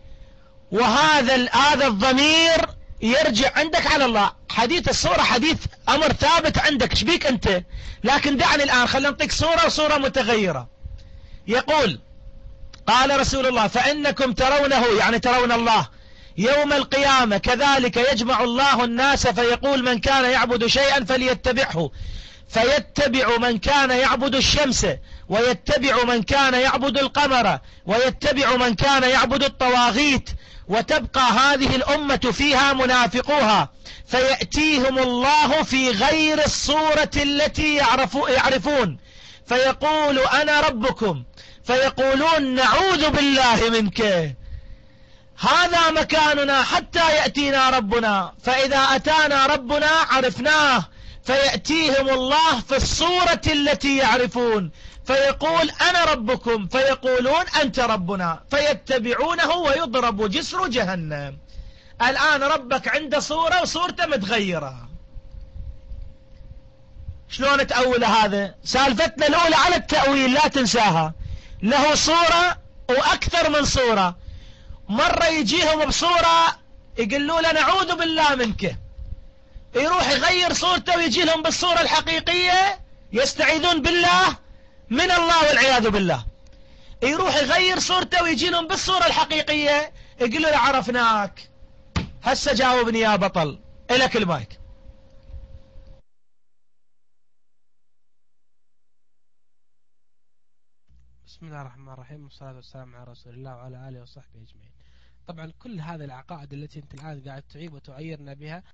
وهذا الضمير يرجع عندك على الله. حديث الصورة حديث أمر ثابت عندك، شبيك أنت؟ لكن دعني الآن خلينا نعطيك صورة وصورة متغيرة. يقول قال رسول الله فإنكم ترونه، يعني ترون الله يوم القيامة كذلك يجمع الله الناس فيقول من كان يعبد شيئا فليتبعه، فيتبع من كان يعبد الشمس، ويتبع من كان يعبد القمر، ويتبع من كان يعبد الطواغيت، وتبقى هذه الأمة فيها منافقوها، فيأتيهم الله في غير الصورة التي يعرفون، فيقول أنا ربكم، فيقولون نعوذ بالله منك، هذا مكاننا حتى يأتينا ربنا، فإذا أتانا ربنا عرفناه، فيأتيهم الله في الصورة التي يعرفون، فيقول أنا ربكم، فيقولون أنت ربنا، فيتبعونه ويضرب جسر جهنم. الآن ربك عنده صورة وصورته متغيرة، شلون تأول هذا؟ سالفتنا الأولى على التأويل لا تنساها، له صورة وأكثر من صورة. مرة يجيهم بصورة يقولوا له نعوذ بالله منك، يروح يغير صورته ويجي لهم بالصورة الحقيقية يستعيذون بالله من الله والعياذ بالله، يروح يغير صورته ويجي لهم بالصورة الحقيقية يقولوا له عرفناك. هسه جاوبني يا بطل، إلك المايك. بسم الله الرحمن الرحيم، والصلاة والسلام على رسول الله وعلى آله وصحبه أجمعين. طبعا كل هذه العقائد التي انت الآن قاعد تعيب وتعيرنا بها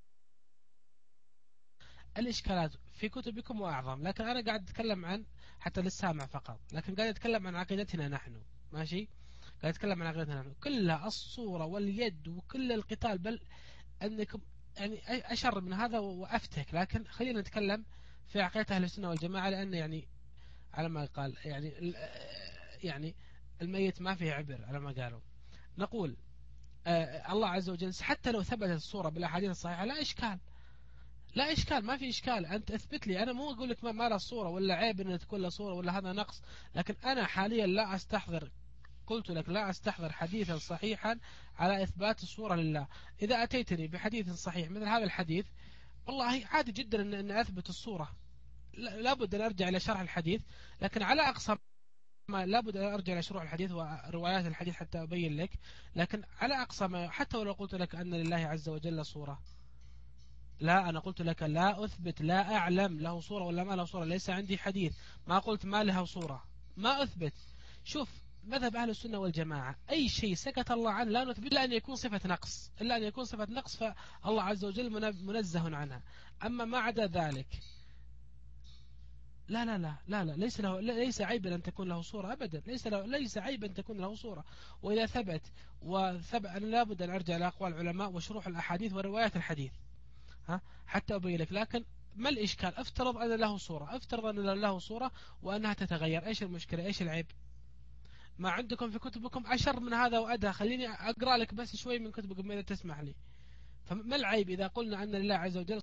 الإشكالات في كتبكم وأعظم، لكن أنا قاعد أتكلم عن حتى للسامع فقط، لكن قاعد أتكلم عن عقيدتنا نحن، ماشي؟ قاعد أتكلم عن عقيدتنا نحن كلها الصورة واليد وكل القتال، بل أنكم يعني أشر من هذا وأفتك. لكن خلينا نتكلم في عقيدة أهل السنة والجماعة، لأن يعني على ما قال يعني الميت ما فيه عبر على ما قالوا. نقول الله عز وجل حتى لو ثبتت الصورة بالأحاديث الصحيحة لا إشكال، لا إشكال، ما في إشكال، أنت أثبت لي. أنا مو أقول لك ما له صورة ولا عيب أن تكون له صورة ولا هذا نقص، لكن أنا حاليا لا أستحضر، قلت لك لا أستحضر حديثا صحيحا على إثبات الصورة لله. إذا أتيتني بحديث صحيح مثل هذا الحديث والله عادي جدا أن أثبت الصورة، لابد أن أرجع إلى شرح الحديث، لكن على أقصى ما لابد أن أرجع إلى شروح الحديث وروايات الحديث حتى أبين لك. لكن على أقصى ما حتى ولو قلت لك أن لله عز وجل صورة، لا، أنا قلت لك لا أثبت، لا أعلم له صورة ولا ما له صورة، ليس عندي حديث، ما قلت ما له صورة، ما أثبت. شوف مذهب أهل السنة والجماعة أي شيء سكت الله عنه لا نثبت إلا أن يكون صفة نقص، إلا أن يكون صفة نقص فالله عز وجل منزه عنها. أما ما عدا ذلك لا لا لا لا لا ليس عيبا أن تكون له صورة أبدا، ليس عيبا أن تكون له صورة. وإذا ثبت أنا لابد أن أرجع لأقوال العلماء وشروح الأحاديث وروايات الحديث حتى أبين لك. لكن ما الإشكال؟ افترض أن له صورة وأنها تتغير، إيش المشكلة؟ إيش العيب؟ ما عندكم في كتبكم أشر من هذا وأدهى، خليني أقرأ لك بس شوي من كتبكم إذا تسمح لي. فما العيب إذا قلنا أن لله عز وجل؟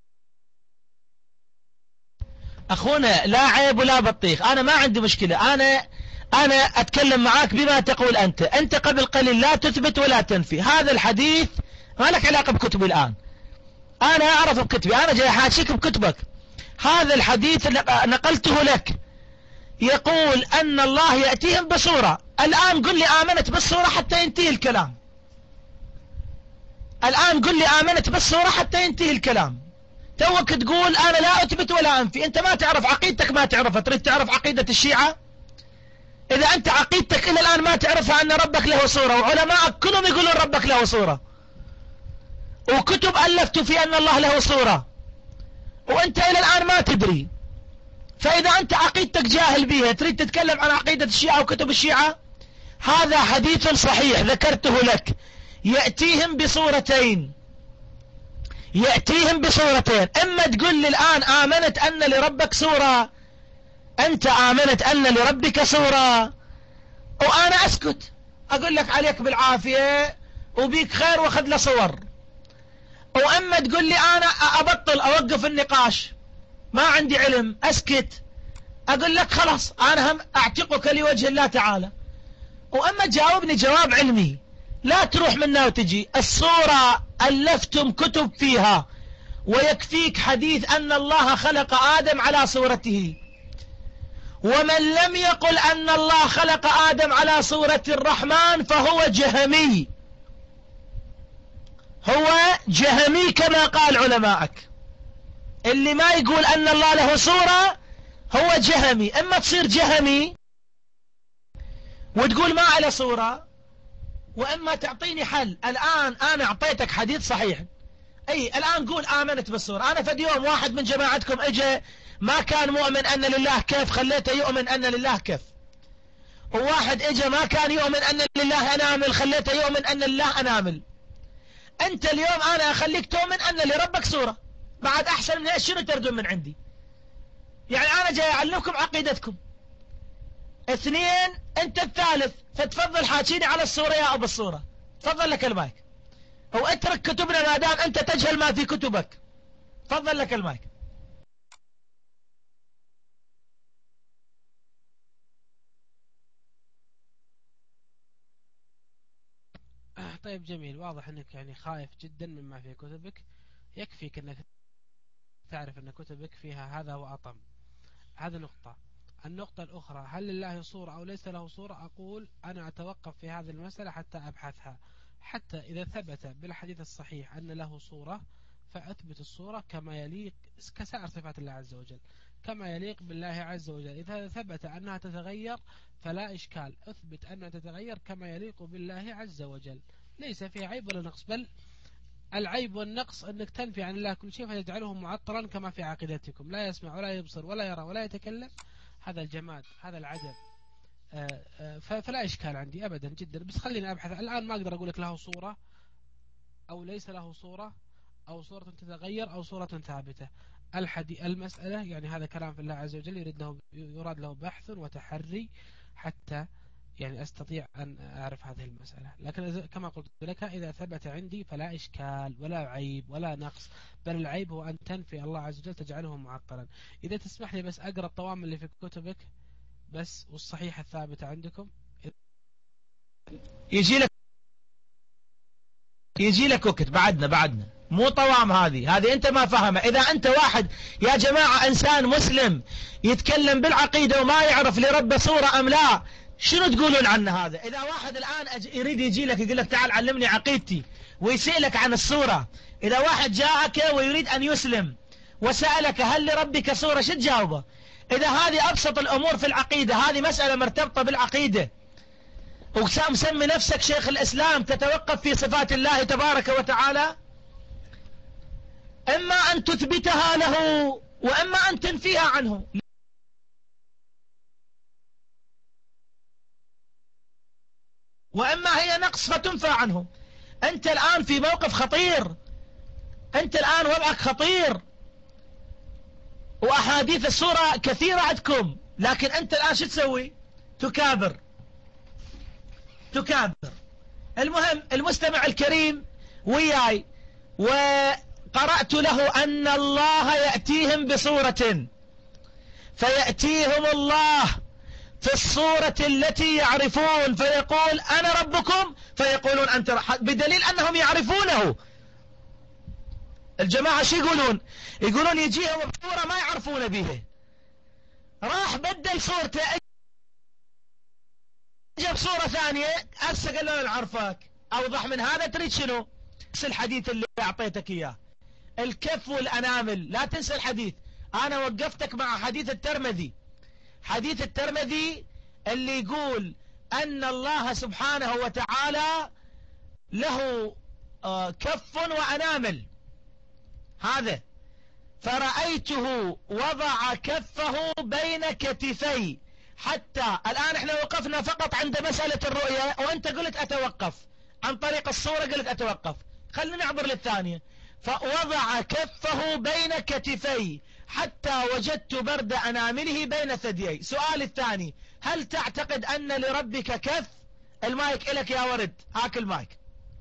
أخونا لا عيب ولا بطيخ، أنا ما عندي مشكلة، أنا أتكلم معاك بما تقول أنت قبل قليل لا تثبت ولا تنفي. هذا الحديث ما لك علاقة بكتبي الآن، أنا أعرف بكتبي، أنا جاي حاشيك بكتبك. هذا الحديث نقلته لك يقول أن الله يأتيهم بصورة. الآن قل لي آمنت بالصورة حتى ينتهي الكلام. الآن قل لي آمنت بالصورة حتى ينتهي الكلام. توك تقول أنا لا أثبت ولا أنفي. أنت ما تعرف عقيدتك، ما تعرفها، تريد تعرف عقيدة الشيعة؟ إذا أنت عقيدتك إلى الآن ما تعرفها أن ربك له صورة، وعلماء كلهم يقولون ربك له صورة، وكتب ألفت في أن الله له صورة، وأنت إلى الآن ما تدري. فإذا أنت عقيدتك جاهل بها تريد تتكلم عن عقيدة الشيعة وكتب الشيعة. هذا حديث صحيح ذكرته لك، يأتيهم بصورتين. إما تقول لي الآن آمنت أن لربك صورة، أنت آمنت أن لربك صورة، وأنا أسكت أقول لك عليك بالعافية وبيك خير واخذ له صور. وأما تقول لي أنا أبطل أوقف النقاش، ما عندي علم، أسكت أقول لك خلاص أنا هم أعتقك لوجه الله تعالى. وأما جاوبني جواب علمي، لا تروح منا وتجي. الصورة ألفتم كتب فيها، ويكفيك حديث أن الله خلق آدم على صورته. ومن لم يقل أن الله خلق آدم على صورة الرحمن فهو جهمي، هو جهمي كما قال علماءك. اللي ما يقول أن الله له صورة هو جهمي. إما تصير جهمي وتقول ما له صورة، وإما تعطيني حل. الآن أنا أعطيتك حديث صحيح، الآن قول آمنت بالصورة. أنا فد يوم واحد من جماعتكم اجى ما كان مؤمن أن لله كيف، خليته يؤمن أن لله كيف. وواحد اجى ما كان يؤمن أن لله أنامل، خليته يؤمن أن لله أنامل. أنت اليوم أنا أخليك تؤمن أن لربك صورة، بعد أحسن من شنو تردون من عندي؟ يعني أنا جاي أعلمكم عقيدتكم. اثنين، أنت الثالث، فتفضل حاكيني على الصورة يا أبو الصورة، تفضل لك المايك. أو اترك كتبنا ما دام أنت تجهل ما في كتبك، تفضل لك المايك. طيب جميل، واضح أنك يعني خايف جدا مما في كتبك. يكفيك أنك تعرف أن كتبك فيها هذا وأطم. هذه نقطة. النقطة الأخرى، هل لله صورة أو ليس له صورة؟ أقول أنا أتوقف في هذه المسألة حتى أبحثها، حتى إذا ثبت بالحديث الصحيح أن له صورة فأثبت الصورة كما يليق كسائر صفات الله عز وجل، كما يليق بالله عز وجل. إذا ثبت أنها تتغير فلا إشكال، أثبت أنها تتغير كما يليق بالله عز وجل، ليس فيها عيب ولا نقص. بل العيب والنقص أنك تنفي عن الله كل شيء فتجعله معطلا كما في عقيدتكم، لا يسمع ولا يبصر ولا يرى ولا يتكلم، هذا الجماد، هذا العدم. فلا إشكال عندي أبدا جدا. بس خليني أبحث الآن، ما أقدر أقول لك له صورة أو ليس له صورة، أو صورة تتغير أو صورة ثابتة. المسألة يعني هذا كلام في الله عز وجل، يراد له بحث وتحري حتى يعني أستطيع أن أعرف هذه المسألة. لكن كما قلت لك إذا ثبت عندي فلا إشكال ولا عيب ولا نقص، بل العيب هو أن تنفي الله عز وجل تجعله معطلا. إذا تسمح لي بس أقرأ الطوام اللي في كتبك بس، والصحيح الثابتة عندكم. يجي لك وقت بعدنا مو طوام، هذه أنت ما فهمه. إذا أنت واحد يا جماعة إنسان مسلم يتكلم بالعقيدة وما يعرف لرب صورة أم لا، شنو تقولون عنه هذا؟ إذا واحد الآن يريد يجي لك يقول لك تعال علمني عقيدتي ويسألك عن الصورة، إذا واحد جاءك ويريد أن يسلم وسألك هل لربك صورة، شو تجاوبه؟ إذا هذه أبسط الأمور في العقيدة، هذه مسألة مرتبطة بالعقيدة، ومسمي نفسك شيخ الإسلام، تتوقف في صفات الله تبارك وتعالى، إما أن تثبتها له وإما أن تنفيها عنه. أي نقص فتنفى عنه. أنت الآن في موقف خطير، أنت الآن وضعك خطير، وأحاديث السورة كثيرة عندكم، لكن أنت الآن شو تسوي؟ تكابر. المهم المستمع الكريم وياي، وقرأت له أن الله يأتيهم بصورة، فيأتيهم الله في الصورة التي يعرفون، فيقول أنا ربكم، فيقولون أنت بدليل أنهم يعرفونه. الجماعة شو يقولون يجيهم بصورة ما يعرفون بها، راح بدل صورته جاب صورة ثانية، هسه قال له نعرفك. أوضح من هذا تريد شنو؟ نفس الحديث اللي أعطيتك إياه، الكف والأنامل، لا تنسى الحديث. أنا وقفتك مع حديث الترمذي، حديث الترمذي اللي يقول أن الله سبحانه وتعالى له كف وأنامل، هذا فرأيته وضع كفه بين كتفي، حتى الآن احنا وقفنا فقط عند مسألة الرؤية، وانت قلت أتوقف عن طريق الصورة، قلت أتوقف، خلينا نعبر للثانية. فوضع كفه بين كتفي حتى وجدت برد أنامله بين ثديي. سؤال الثاني، هل تعتقد أن لربك كف؟ المايك إلك يا ورد، هاك المايك.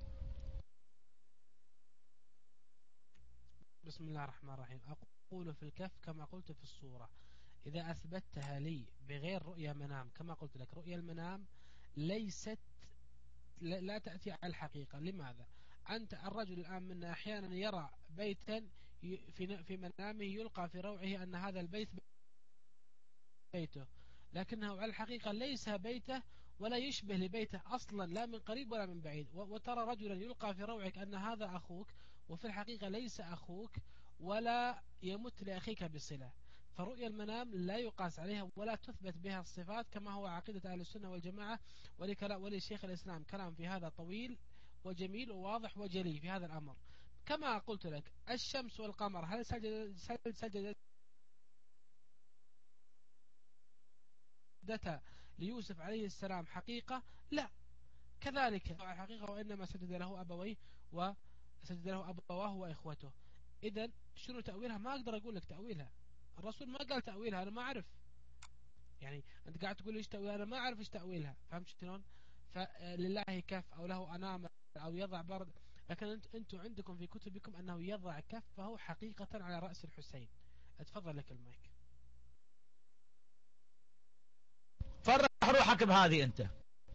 بسم الله الرحمن الرحيم. أقول في الكف كما قلت في الصورة، إذا أثبتها لي بغير رؤية منام، كما قلت لك رؤية المنام ليست لا تأتي على الحقيقة. لماذا؟ أنت الرجل الآن منا أحيانا يرى بيتا في منامه يلقى في روعه أن هذا البيت بيته، لكنه على الحقيقة ليس بيته ولا يشبه لبيته أصلا، لا من قريب ولا من بعيد. وترى رجلا يلقى في روعك أن هذا أخوك، وفي الحقيقة ليس أخوك ولا يمت لأخيك بصلة. فرؤيا المنام لا يقاس عليها ولا تثبت بها الصفات كما هو عقيدة أهل السنة والجماعة. ولشيخ الإسلام كلام في هذا طويل وجميل وواضح وجلي في هذا الأمر. كما قلت لك الشمس والقمر هل سجدتا ليوسف عليه السلام حقيقة؟ لا، كذلك حقيقة، وإنما سجد له أبويه وسجد له أبواه وإخوته. إذن شنو تأويلها؟ ما أقدر أقول لك تأويلها، الرسول ما قال تأويلها، أنا ما أعرف. يعني أنت قاعد تقول إيش تأويلها، أنا ما أعرف إيش تأويلها، فهمت شلون؟ فلله كف أو له أنام أو يضع برد، لكن أنتم عندكم في كتبكم أنه يضع كفه حقيقة على رأس الحسين. أتفضل لك المايك. فرح روحك بهذه. أنت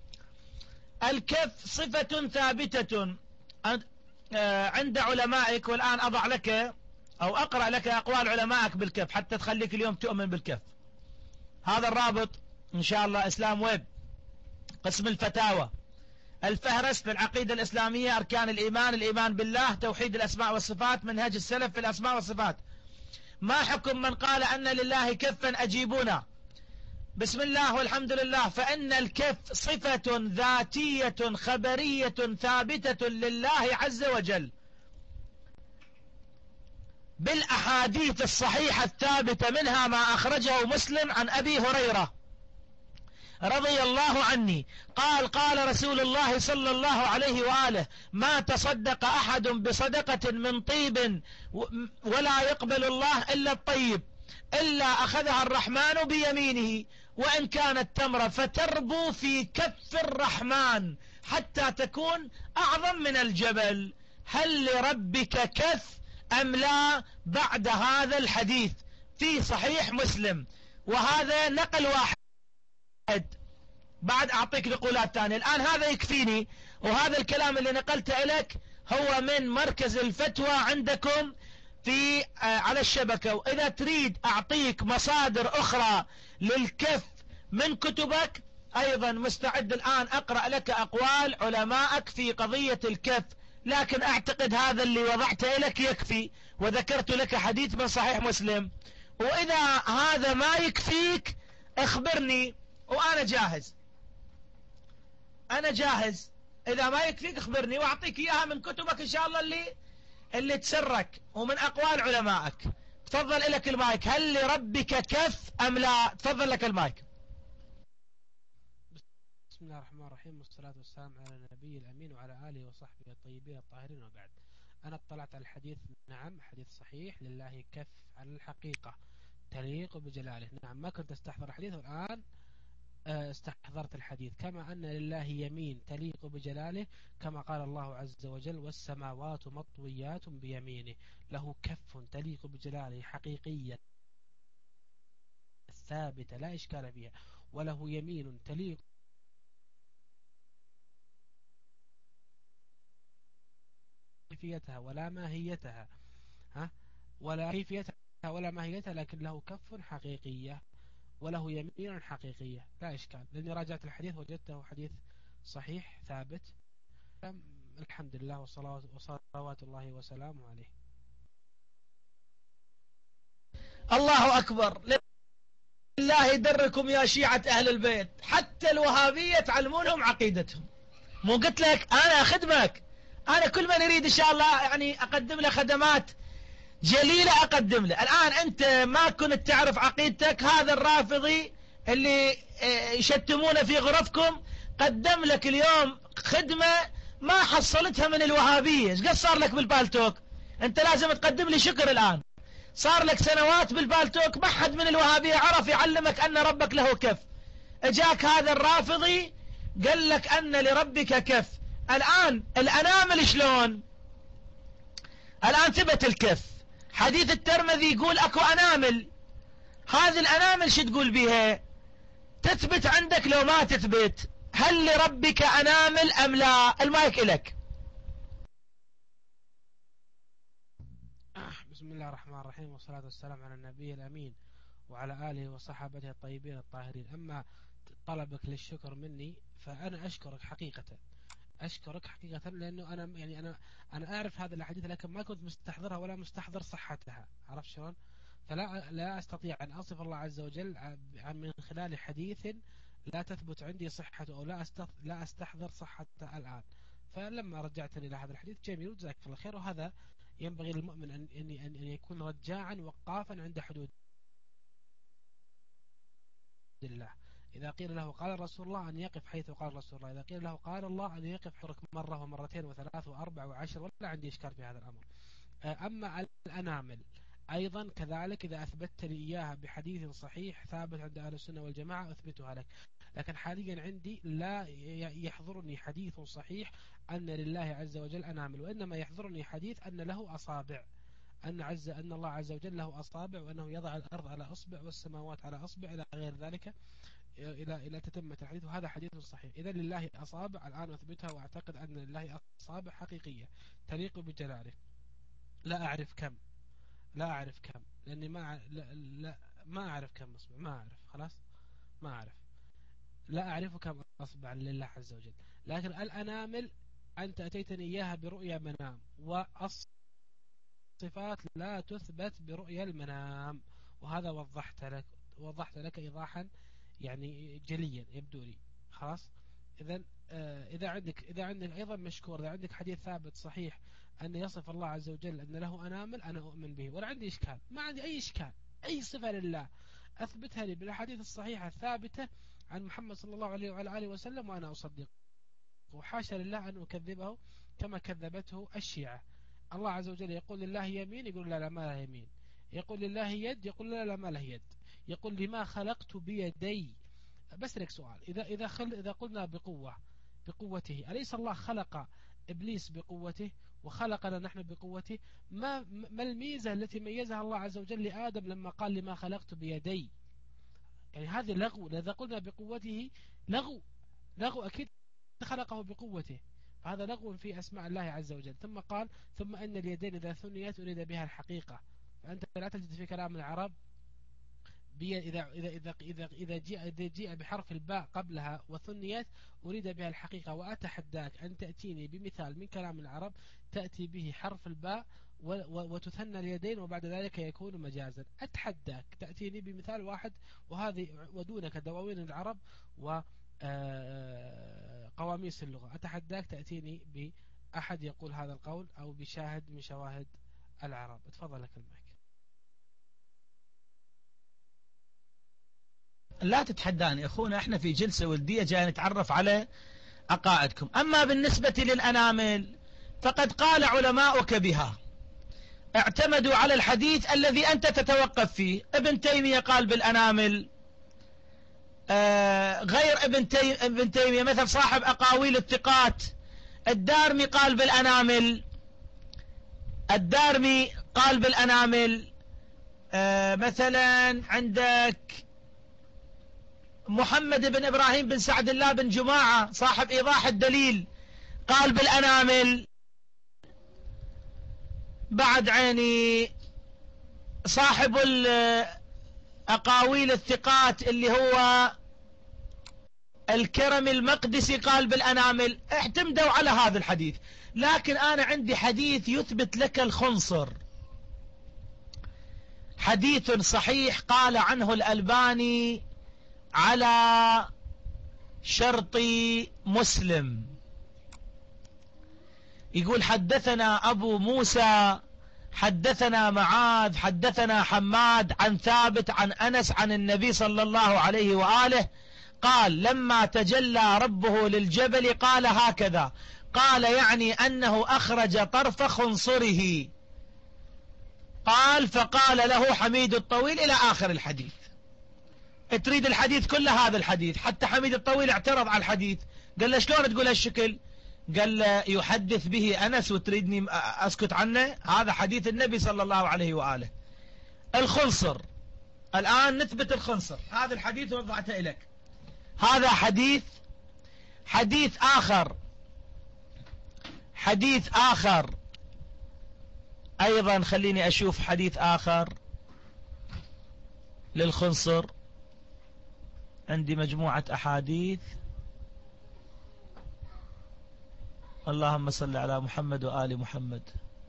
الكف صفة ثابتة عند علمائك، والآن أضع لك أو أقرأ لك أقوال علمائك بالكف حتى تخليك اليوم تؤمن بالكف. هذا الرابط إن شاء الله إسلام ويب، قسم الفتاوى، الفهرس في العقيدة الإسلامية، أركان الإيمان، الإيمان بالله، توحيد الأسماء والصفات، منهج السلف في الأسماء والصفات. ما حكم من قال أن لله كفا؟ أجيبونا. بسم الله والحمد لله. فإن الكف صفة ذاتية خبرية ثابتة لله عز وجل بالأحاديث الصحيحة الثابتة، منها ما أخرجه مسلم عن أبي هريرة رضي الله عنه قال قال رسول الله صلى الله عليه وآله: ما تصدق أحد بصدقة من طيب ولا يقبل الله إلا الطيب إلا أخذها الرحمن بيمينه، وإن كانت تمرة فتربو في كف الرحمن حتى تكون أعظم من الجبل. هل لربك كف أم لا؟ بعد هذا الحديث في صحيح مسلم، وهذا نقل واحد، بعد أعطيك نقولات ثانية. الآن هذا يكفيني، وهذا الكلام اللي نقلته لك هو من مركز الفتوى عندكم في على الشبكة. وإذا تريد أعطيك مصادر أخرى للكف من كتبك أيضا مستعد الآن أقرأ لك أقوال علمائك في قضية الكف، لكن أعتقد هذا اللي وضعته لك يكفي، وذكرت لك حديث من صحيح مسلم. وإذا هذا ما يكفيك اخبرني وأنا جاهز، أنا جاهز. إذا ما يكفيك اخبرني وأعطيك إياها من كتبك إن شاء الله اللي تسرك ومن أقوال علمائك. تفضل إلك المايك. هل لربك كف أم لا؟ تفضل لك المايك. بسم الله الرحمن الرحيم، والصلاة والسلام على النبي الأمين وعلى آله وصحبه الطيبين الطاهرين، وبعد. أنا اطلعت على الحديث، نعم حديث صحيح، لله كف على الحقيقة تليق بجلاله. نعم، ما كنت استحضر الحديث، والآن استحضرت الحديث. كما أن لله يمين تليق بجلاله، كما قال الله عز وجل: والسماوات مطويات بيمينه. له كف تليق بجلاله حقيقية ثابتة لا إشكال فيها، وله يمين تليق كيفيتها ولا ماهيتها، ولا كيفيتها ولا ماهيتها، لكن له كف حقيقية وله يمين حقيقية لا إشكال. لأني راجعت الحديث وجدته حديث صحيح ثابت. الحمد لله وصلوات الله وسلامه عليه. الله أكبر. لله يدركم يا شيعة أهل البيت، حتى الوهابية تعلمونهم عقيدتهم. مو قلت لك أنا أخدمك؟ أنا كل من يريد إن شاء الله يعني أقدم له خدمات جليلة أقدم له. الآن أنت ما كنت تعرف عقيدتك، هذا الرافضي اللي يشتمونه في غرفكم قدم لك اليوم خدمة ما حصلتها من الوهابية. ايش قد صار لك بالبالتوك؟ أنت لازم تقدم لي شكر. الآن صار لك سنوات بالبالتوك، ما حد من الوهابية عرف يعلمك أن ربك له كف. اجاك هذا الرافضي قال لك أن لربك كف. الآن الأنامل شلون؟ الآن ثبت الكف. حديث الترمذي يقول اكو انامل، هذه الانامل شو تقول بيها؟ تثبت عندك لو ما تثبت؟ هل لربك انامل ام لا؟ المايك لك. بسم الله الرحمن الرحيم، والصلاة والسلام على النبي الأمين وعلى آله وصحبه الطيبين الطاهرين. أما طلبك للشكر مني فأنا أشكرك حقيقة، أشكرك حقيقة، لأنه أنا أعرف هذه الأحاديث، لكن ما كنت مستحضرها ولا مستحضر صحتها. عرفت شلون؟ فلا أستطيع أن أصف الله عز وجل من خلال حديث لا تثبت عندي صحته، أو لا أستحضر صحته الآن. فلما رجعتني إلى هذا الحديث جميل، وجزاك الله خير. وهذا ينبغي للمؤمن أن يكون رجاعا وقافا عند حدود الله. إذا قيل له قال رسول الله أن يقف حيث قال رسول الله، إذا قيل له قال الله أن يقف حرك مرة ومرتين وثلاث وأربع وعشر، ولا عندي إشكال في هذا الأمر. أما الأنامل أيضا كذلك، إذا أثبتت لي إياها بحديث صحيح ثابت عند أهل السنة والجماعة أثبتها لك. لكن حاليا عندي لا يحضرني حديث صحيح أن لله عز وجل أنامل، وإنما يحضرني حديث أن له أصابع، أن الله عز وجل له أصابع، وأنه يضع الأرض على أصبع والسماوات على أصبع إلى غير ذلك، إلى تتمة الحديث. وهذا حديث صحيح. إذا لله أصابع الآن أثبتها، وأعتقد أن لله أصابع حقيقية تليق بجلاله. لا أعرف كم لأني ما أعرف كم أصبع، ما أعرف، خلاص ما أعرف، لا أعرف كم أصبع لله عز وجل. لكن الأنامل أنت أتيتني إياها برؤيا منام، والصفات لا تثبت برؤيا المنام، وهذا وضحت لك إيضاحا يعني جليا يبدو لي. خلاص. إذا عندك أيضا مشكور، إذا عندك حديث ثابت صحيح أن يصف الله عز وجل أن له أنامل، أنا أؤمن به ولا عندي إشكال، ما عندي أي إشكال. أي صفة لله أثبتها لي بالأحاديث الصحيحة الثابتة عن محمد صلى الله عليه وعلى آله وسلم وأنا أصدق، وحاشا لله أن أكذبه كما كذبته الشيعة. الله عز وجل يقول لله يمين، يقول لا ما له يمين. يقول لله يد، يقول لا ما له يد. يقول لما خلقت بيدي. بس لك سؤال، إذا قلنا بقوته، أليس الله خلق إبليس بقوته وخلقنا نحن بقوته؟ ما الميزة التي ميزها الله عز وجل لآدم لما قال لما خلقت بيدي؟ يعني هذه لغو. إذا قلنا بقوته لغو أكيد خلقه بقوته، فهذا لغو في أسماء الله عز وجل. ثم قال ثم أن اليدين إذا ثنيت أريد بها الحقيقة. فأنت لا تجد في كلام العرب إذا جاء بحرف الباء قبلها وثنيت أريد بها الحقيقة. وأتحداك أن تأتيني بمثال من كلام العرب تأتي به حرف الباء وتثنى اليدين وبعد ذلك يكون مجازا. أتحداك تأتيني بمثال واحد، وهذه ودونك دواوين العرب وقواميس اللغة. أتحداك تأتيني بأحد يقول هذا القول أو بشاهد من شواهد العرب. اتفضل لك المايك. لا تتحداني أخونا، احنا في جلسة ودية جاي نتعرف على عقائدكم. أما بالنسبة للأنامل فقد قال علماؤك بها، اعتمدوا على الحديث الذي أنت تتوقف فيه. ابن تيمية قال بالأنامل، غير ابن تيمية مثل صاحب أقاويل الثقات الدارمي قال بالأنامل، الدارمي قال بالأنامل. مثلا عندك محمد بن إبراهيم بن سعد الله بن جماعة صاحب إيضاح الدليل قال بالأنامل. بعد عيني صاحب أقاويل الثقات اللي هو الكرم المقدسي قال بالأنامل. اعتمدوا على هذا الحديث. لكن أنا عندي حديث يثبت لك الخنصر، حديث صحيح قال عنه الألباني على شرط مسلم. يقول حدثنا أبو موسى حدثنا معاذ حدثنا حماد عن ثابت عن أنس عن النبي صلى الله عليه وآله قال لما تجلى ربه للجبل قال هكذا، قال يعني أنه أخرج طرف خنصره، قال فقال له حميد الطويل إلى آخر الحديث. تريد الحديث كله؟ هذا الحديث حتى حميد الطويل اعترض على الحديث، قال له شلون تقول هالشكل؟ قال له يحدث به أنس وتريدني أسكت عنه؟ هذا حديث النبي صلى الله عليه وآله. الخنصر الآن نثبت الخنصر، هذا الحديث وضعته لك. هذا حديث آخر أيضا. خليني أشوف حديث آخر للخنصر، عندي مجموعة أحاديث. اللهم صل على محمد وآل محمد.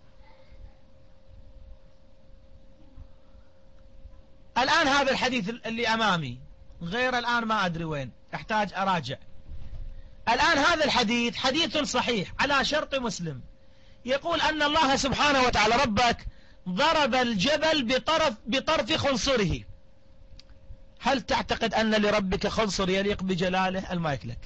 الآن هذا الحديث اللي أمامي غير، الآن ما أدري وين، أحتاج أراجع. الآن هذا الحديث حديث صحيح على شرط مسلم، يقول أن الله سبحانه وتعالى ربك ضرب الجبل بطرف خنصره. هل تعتقد أن لربك خنصر يليق بجلاله؟ المايك لك.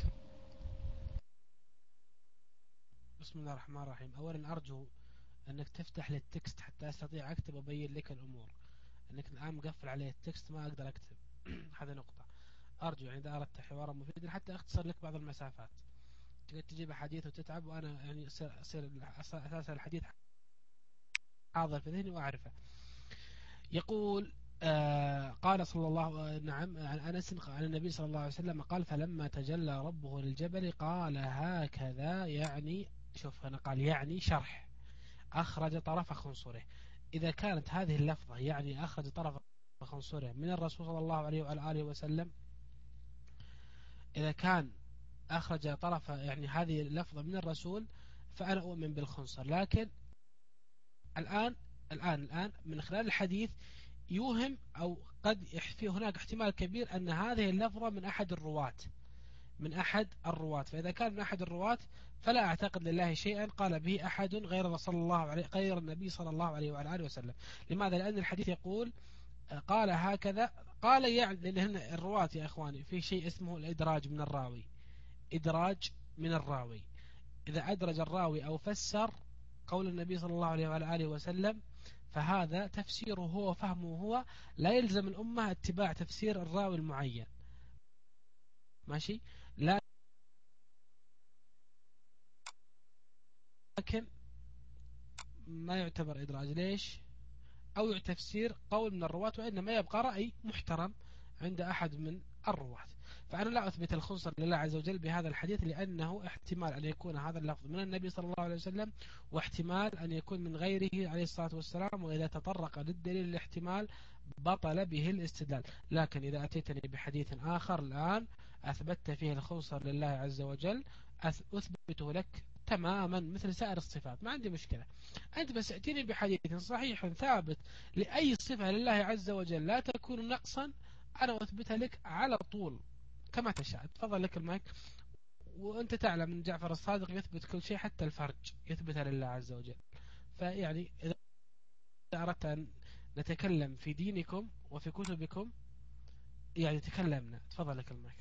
بسم الله الرحمن الرحيم. أولا أرجو أنك تفتح لي التكست حتى أستطيع أكتب وأبين لك الأمور، أنك الآن مقفل عليه التكست ما أقدر أكتب. هذه نقطة. أرجو يعني إذا أردت حوارا مفيدا حتى أختصر لك بعض المسافات. تجيب حديث وتتعب وأنا يعني أصير أساس الحديث حاضر في ذهني وأعرفه. يقول قال صلى الله نعم عن أنس عن النبي صلى الله عليه وسلم قال فلما تجلى ربه للجبل قال هكذا، يعني شوف هنا قال يعني شرح أخرج طرف خنصره. إذا كانت هذه اللفظة يعني أخرج طرف خنصره من الرسول صلى الله عليه وآله وسلم، إذا كان أخرج طرف يعني هذه اللفظة من الرسول فأنا أؤمن بالخنصر. لكن الآن من خلال الحديث يوهم أو قد في هناك احتمال كبير أن هذه اللفظة من أحد الرواة. فإذا كان من أحد الرواة فلا أعتقد لله شيئا قال به أحد غير النبي صلى الله عليه وآله وسلم. لماذا؟ لأن الحديث يقول قال هكذا، قال يعني، لأن الرواة يا أخواني في شيء اسمه الإدراج من الراوي. إذا أدرج الراوي أو فسر قول النبي صلى الله عليه وآله وسلم فهذا تفسيره هو وفهمه هو، لا يلزم الأمة اتباع تفسير الراوي المعين. ماشي؟ لكن ما يعتبر إدراج. ليش؟ أو تفسير قول من الرواة، وإنما يبقى رأي محترم عند أحد من الرواة. فأنا لا أثبت الخنصر لله عز وجل بهذا الحديث، لأنه احتمال أن يكون هذا اللفظ من النبي صلى الله عليه وسلم، واحتمال أن يكون من غيره عليه الصلاة والسلام، وإذا تطرق للدليل الاحتمال بطل به الاستدلال. لكن إذا أتيتني بحديث آخر الآن أثبت فيه الخنصر لله عز وجل أثبته لك تماما مثل سائر الصفات، ما عندي مشكلة. أنت بس ائتني بحديث صحيح ثابت لأي صفة لله عز وجل لا تكون نقصا، أنا أثبتها لك على طول كما تشاء. تفضل لك المايك. وأنت تعلم أن جعفر الصادق يثبت كل شيء حتى الفرج يثبتها لله عز وجل. فيعني إذا أردت أن نتكلم في دينكم وفي كتبكم يعني تكلمنا. تفضل لك المايك.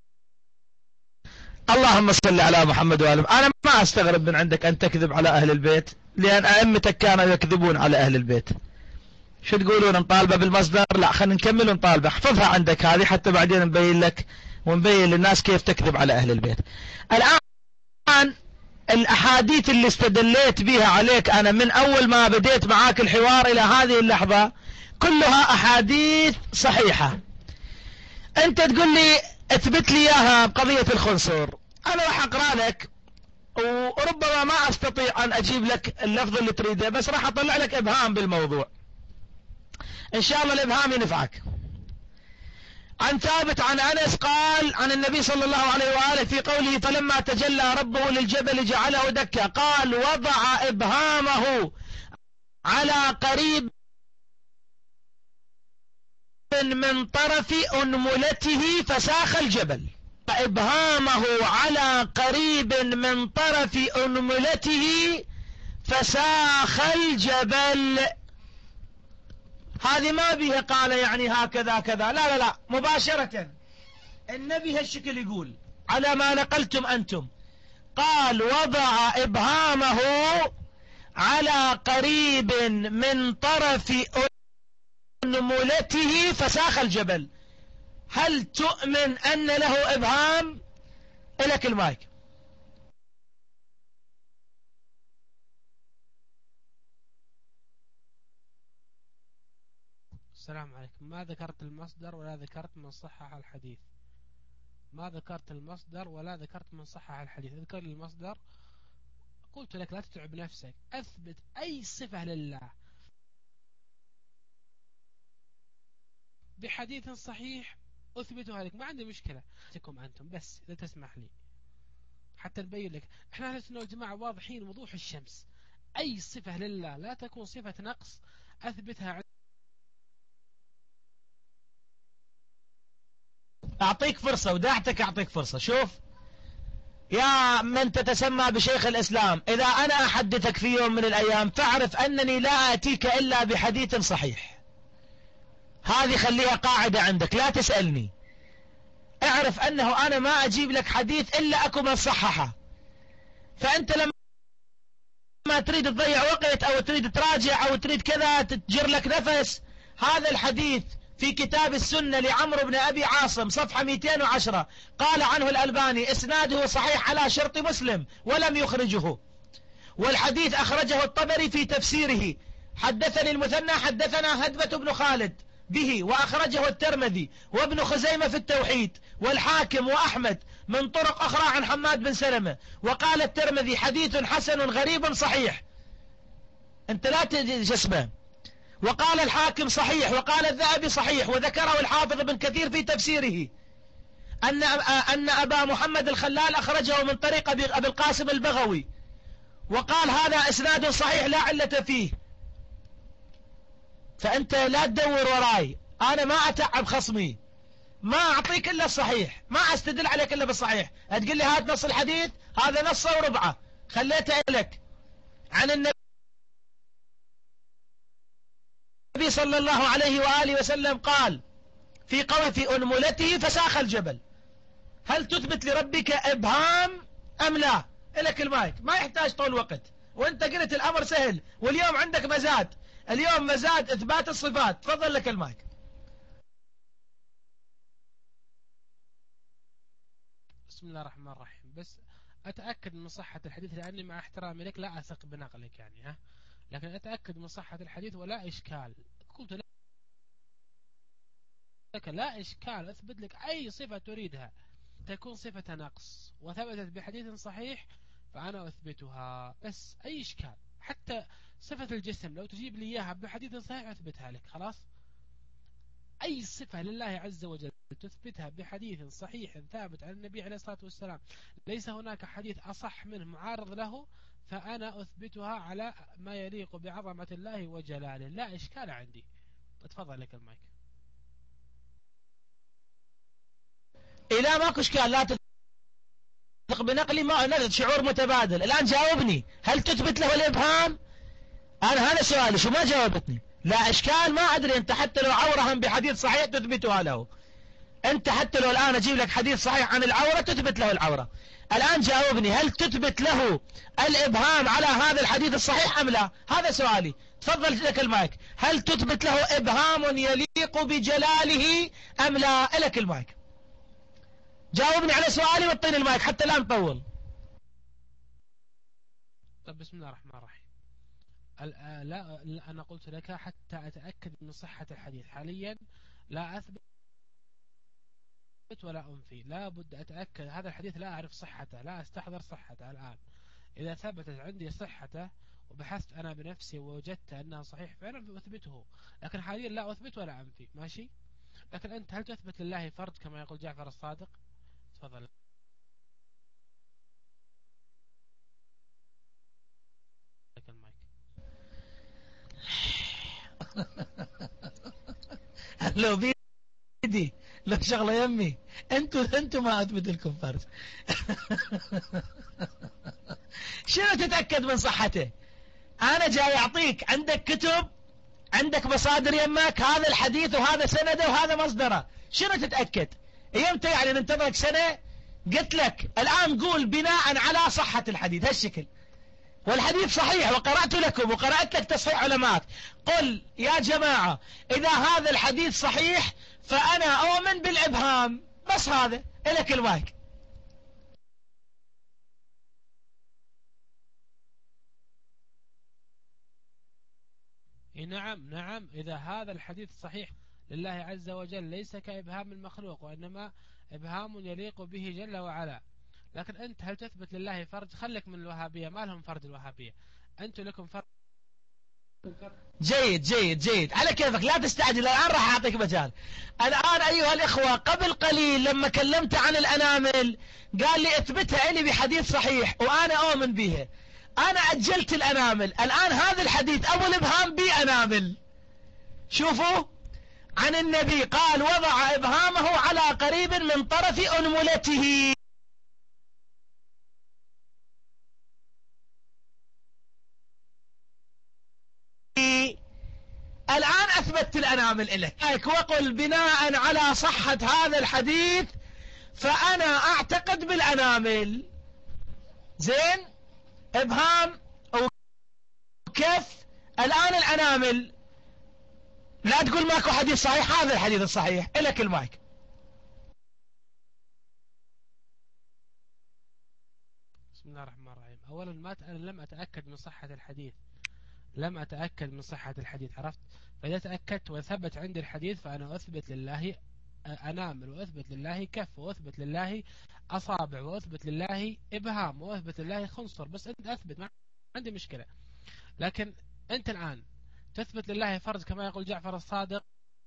اللهم صل على محمد وآله. أنا ما أستغرب من عندك أن تكذب على أهل البيت، لأن أئمتك كانوا يكذبون على أهل البيت. شو تقولون نطالبه بالمصدر؟ لا، خلينا نكمل ونطالبه. احفظها عندك هذه حتى بعدين نبين لك ونبين للناس كيف تكذب على أهل البيت. الآن الأحاديث اللي استدليت بها عليك أنا من أول ما بديت معاك الحوار إلى هذه اللحظة كلها أحاديث صحيحة. أنت تقول لي اثبت لي إياها بقضية الخنصر. أنا راح أقرأ لك وربما ما أستطيع أن أجيب لك اللفظ اللي تريده، بس راح أطلع لك إبهام بالموضوع إن شاء الله الإبهام ينفعك. عن ثابت عن أنس قال عن النبي صلى الله عليه وآله في قوله فلما تجلى ربه للجبل جعله دكا قال وضع إبهامه على قريب من طرف أنملته فساخ الجبل. إبهامه على قريب من طرف أنملته فساخ الجبل. هذه ما بيها قال يعني هكذا كذا، لا لا لا، مباشرة النبي هالشكل يقول على ما نقلتم أنتم. قال وضع إبهامه على قريب من طرف أنملته فساخ الجبل. هل تؤمن أن له إبهام؟ إليك المايك. السلام عليكم. ما ذكرت المصدر ولا ذكرت من صحح الحديث. ما ذكرت المصدر ولا ذكرت من صحح الحديث. اذكر لي المصدر. قلت لك لا تتعب نفسك، أثبت أي صفة لله بحديث صحيح أثبتها لك، ما عندي مشكلة. تكم أنتم بس إذا تسمح لي حتى نبين لك. احنا أهل السنة والجماعة واضحين وضوح الشمس. أي صفة لله لا تكون صفة نقص أثبتها. أعطيك فرصة وداعتك أعطيك فرصة. شوف يا من تتسمى بشيخ الإسلام، إذا أنا أحدثك في يوم من الأيام فاعرف أنني لا آتيك إلا بحديث صحيح. هذه خليها قاعدة عندك، لا تسألني. اعرف أنه أنا ما أجيب لك حديث إلا أكو من صححه. فأنت لما تريد تضيع وقت أو تريد تراجع أو تريد كذا تجر لك نفس، هذا الحديث في كتاب السنة لعمرو بن أبي عاصم صفحة 210 قال عنه الألباني إسناده صحيح على شرط مسلم ولم يخرجه. والحديث أخرجه الطبري في تفسيره. حدثني المثنى حدثنا هدبة بن خالد به، وأخرجه الترمذي وابن خزيمة في التوحيد والحاكم وأحمد من طرق أخرى عن حماد بن سلمة. وقال الترمذي حديث حسن غريب صحيح. أنت لا تجسمه. وقال الحاكم صحيح، وقال الذهبي صحيح، وذكره الحافظ ابن كثير في تفسيره أن أبا محمد الخلال أخرجه من طريق أبي القاسم البغوي، وقال هذا إسناد صحيح لا علة فيه. فأنت لا تدور وراي، أنا ما أتعب خصمي، ما أعطيك إلا الصحيح، ما أستدل عليك إلا بالصحيح. هتقول لي هات نص الحديث، هذا نص وربعه خليته لك عن النبي صلى الله عليه وآله وسلم قال في قول في أنملته فساخ الجبل. هل تثبت لربك إبهام أم لا؟ إلك المايك، ما يحتاج طول وقت، وانت قلت الأمر سهل، واليوم عندك مزاد، اليوم مزاد إثبات الصفات. تفضل لك المايك. بسم الله الرحمن الرحيم. بس أتأكد من صحة الحديث، لأني مع احترامي لك لا أثق بنقلك يعني لكن أتأكد من صحة الحديث ولا إشكال. قلت لك لا إشكال، أثبت لك أي صفة تريدها تكون صفة نقص وثبتت بحديث صحيح فأنا أثبتها. بس أي إشكال، حتى صفة الجسم لو تجيب لي إياها بحديث صحيح أثبتها لك. خلاص، أي صفة لله عز وجل تثبتها بحديث صحيح ثابت عن النبي عليه الصلاة والسلام ليس هناك حديث أصح منه معارض له، فأنا أثبتها على ما يليق بعظمة الله وجلاله، لا إشكال عندي. اتفضل لك المايك. إلا ماكو إشكال، لا تثق بنقلي، ما نرد شعور متبادل. الآن جاوبني، هل تثبت له الإبهام؟ أنا هذا سؤالي، شو ما جاوبتني؟ لا إشكال، ما أدري أنت حتى لو عورهم بحديث صحيح تثبتها له. أنت حتى لو الآن أجيب لك حديث صحيح عن العورة تثبت له العورة. الآن جاوبني، هل تثبت له الإبهام على هذا الحديث الصحيح أم لا؟ هذا سؤالي. تفضل لك المايك. هل تثبت له إبهام يليق بجلاله أم لا؟ لك المايك. جاوبني على سؤالي واعطيني المايك حتى لا نطول. طيب بسم الله الرحمن الرحيم. لا أنا قلت لك حتى أتأكد من صحة الحديث. حاليا لا أثبت ولا أنفي، لا بد أتأكد هذا الحديث، لا أعرف صحته، لا أستحضر صحته. الآن إذا ثبتت عندي صحته وبحثت أنا بنفسي ووجدت أنه صحيح فعلا أثبته، لكن حاليا لا أثبت ولا أنفي. ماشي. لكن أنت هل تثبت لله فرد كما يقول جعفر الصادق؟ تفضل. لك المايك. لو بيدي لو شغله يمي انتوا ما اثبت لكم فرد. شنو تتأكد من صحته؟ انا جاي اعطيك، عندك كتب، عندك مصادر يمك، هذا الحديث وهذا سنده وهذا مصدره. شنو تتأكد؟ ايمتى يعني ننتظرك سنة؟ قلت لك الآن قول بناء على صحة الحديث هالشكل، والحديث صحيح وقرأت لكم وقرأت لك تصحيح علماء. قل يا جماعة إذا هذا الحديث صحيح فأنا أؤمن بالإبهام، بس هذا. إلك المايك. نعم إذا هذا الحديث صحيح لله عز وجل ليس كإبهام المخلوق، وإنما إبهام يليق به جل وعلا. لكن أنت هل تثبت لله فرد؟ خلك من الوهابية، ما لهم فرد الوهابية، أنتم لكم فرد. جيد على كيفك، لا تستعجل. الآن راح أعطيك مجال. الآن أيها الإخوة، قبل قليل لما كلمت عن الأنامل قال لي اثبتها لي بحديث صحيح وأنا أؤمن به. أنا أجلت الأنامل. الآن هذا الحديث أبو الإبهام بأنامل. شوفوا عن النبي قال وضع إبهامه على قريب من طرف أنملته. الآن أثبت الأنامل لك، وقل بناء على صحة هذا الحديث فأنا أعتقد بالأنامل. زين، إبهام أو كيف؟ الآن الأنامل لا تقول ماكو حديث صحيح، هذا الحديث الصحيح. إلك المايك. بسم الله الرحمن الرحيم. أولا أنا لم أتأكد من صحة الحديث، لم أتأكد من صحة الحديث، عرفت؟ فإذا تأكدت وثبت عندي الحديث فأنا أثبت لله أنامل، وأثبت لله كف، وأثبت لله أصابع، وأثبت لله إبهام، وأثبت لله خنصر. بس أنت أثبت، ما عندي مشكلة. لكن أنت الآن تثبت لله فرد كما يقول جعفر الصادق.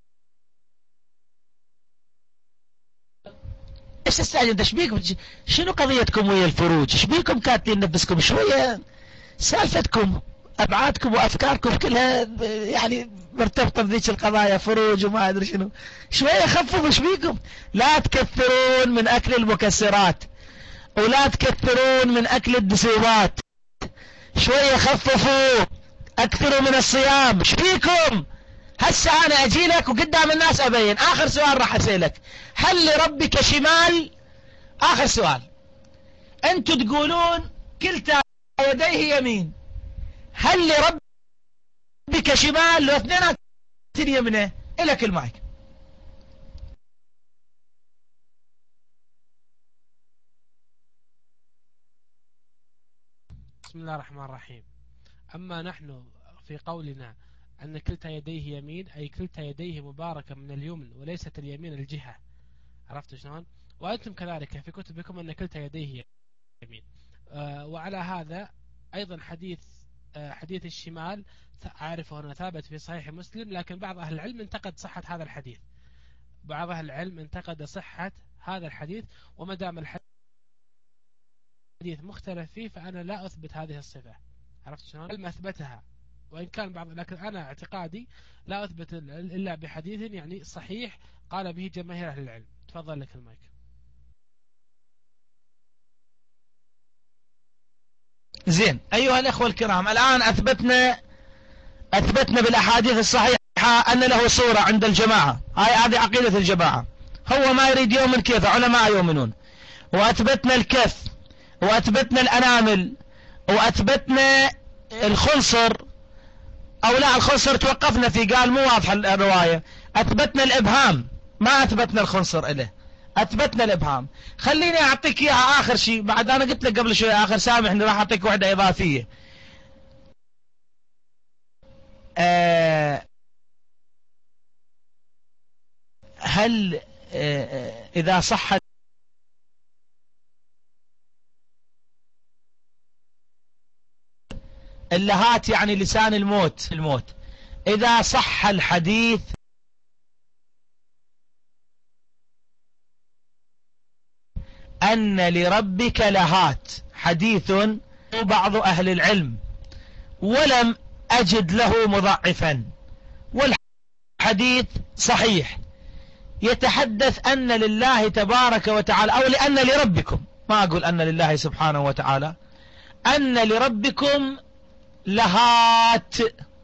ايش تستعجل؟ انت شبيكم؟ شنو قضيتكم ويا الفروج؟ شبيكم كاتلين نفسكم شوية؟ سالفتكم ابعادكم وافكاركم كلها يعني مرتبطة بذيك القضايا، فروج وما ادري شنو. شوية خففوا. شبيكم؟ لا تكثرون من اكل المكسرات ولا تكثرون من اكل الدسوبات. شوية خففوا، اكثروا من الصيام. شبيكم؟ هسه انا اجي لك وقدام الناس ابين. اخر سؤال راح اسألك، هل لربك شمال؟ اخر سؤال. انتوا تقولون كلتا يديه يمين، هل لربك شمال؟ لو اثنينات يمنه. الك المايك. بسم الله الرحمن الرحيم. أما نحن في قولنا أن كلتا يديه يمين، أي كلتا يديه مباركة من اليمن وليست اليمين الجهة، عرفت شلون؟ وأنتم كذلك في كتبكم أن كلتا يديه يمين. وعلى هذا أيضا حديث الشمال أعرفه أنه ثابت في صحيح مسلم، لكن بعض أهل العلم انتقد صحة هذا الحديث. بعض أهل العلم انتقد صحة هذا الحديث، وما دام الحديث مختلف فيه فأنا لا أثبت هذه الصفة، عرفت شلون؟ العلم أثبتها وإن كان بعض، لكن أنا اعتقادي لا أثبت إلا بحديث يعني صحيح قال به جماهير أهل العلم. تفضل لك المايك. زين أيها الأخوة الكرام، الآن أثبتنا بالأحاديث الصحيحة أن له صورة عند الجماعة. هذه عقيدة الجماعة. هو ما يريد يؤمن كيف، علماء يؤمنون. وأثبتنا الكف، وأثبتنا الأنامل، وأثبتنا الخنصر، أو لا الخنصر توقفنا فيه، قال مو واضحة الرواية. أثبتنا الإبهام، ما أثبتنا الخنصر إله، أثبتنا الإبهام. خليني أعطيك إياها آخر شيء، بعد أنا قلت لك قبل شوية آخر، سامحني راح أعطيك واحدة إضافية. هل إذا صح اللهات يعني لسان الموت، إذا صح الحديث أن لربك لهات، حديث بعض أهل العلم ولم أجد له مضاعفا، والحديث صحيح، يتحدث أن لله تبارك وتعالى، أو لأن لربكم، ما أقول أن لله سبحانه وتعالى، أن لربكم لهات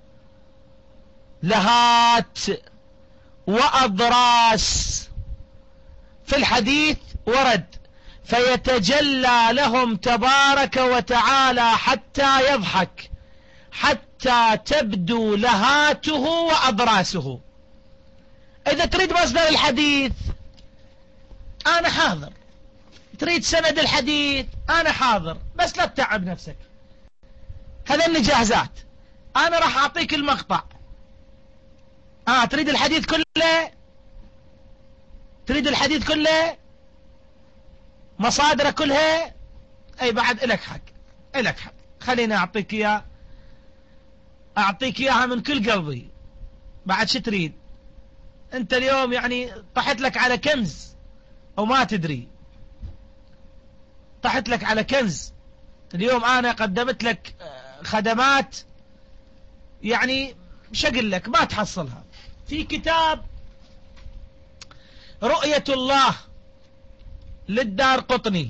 وأضراس. في الحديث ورد فيتجلى لهم تبارك وتعالى حتى يضحك، حتى تبدو لهاته وأضراسه. إذا تريد مصدر الحديث أنا حاضر، تريد سند الحديث أنا حاضر، بس لا تتعب نفسك، هذا جاهزات. أنا راح أعطيك المقطع. تريد الحديث كله، تريد الحديث كله، مصادره كلها، أي بعد إلك حق، إلك حق. خليني أعطيك إياه، أعطيك إياها من كل قلبي. بعد شو تريد أنت اليوم؟ يعني طحت لك على كنز وما تدري، طحت لك على كنز. اليوم أنا قدمت لك خدمات يعني شقل لك ما تحصلها. في كتاب رؤية الله للدارقطني،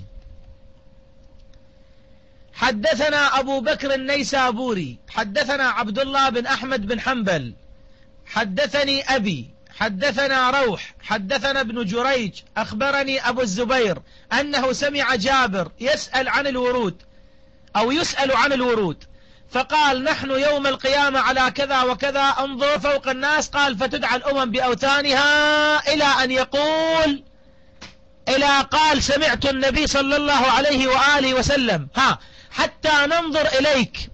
حدثنا أبو بكر النيسابوري، حدثنا عبد الله بن أحمد بن حنبل، حدثني أبي، حدثنا روح، حدثنا ابن جريج، أخبرني أبو الزبير أنه سمع جابر يسأل عن الورود، أو يسأل عن الورود، فقال نحن يوم القيامة على كذا وكذا، انظر فوق الناس، قال فتدعى الأمم بأوثانها إلى أن يقول، إلى قال سمعت النبي صلى الله عليه وآله وسلم حتى ننظر إليك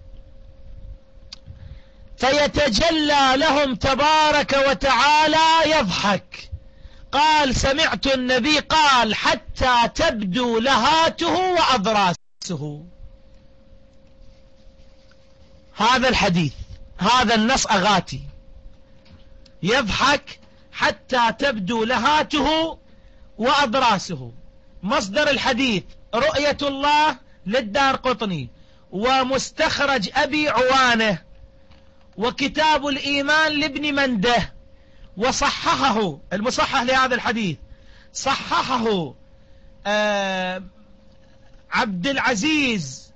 فيتجلى لهم تبارك وتعالى يضحك، قال سمعت النبي قال حتى تبدو لهاته وأضراسه. هذا الحديث، هذا النص أغاتي، يضحك حتى تبدو لهاته وأضراسه. مصدر الحديث رؤية الله للدارقطني، ومستخرج أبي عوانة، وكتاب الإيمان لابن منده، وصححه المصحح لهذا الحديث، صححه عبد العزيز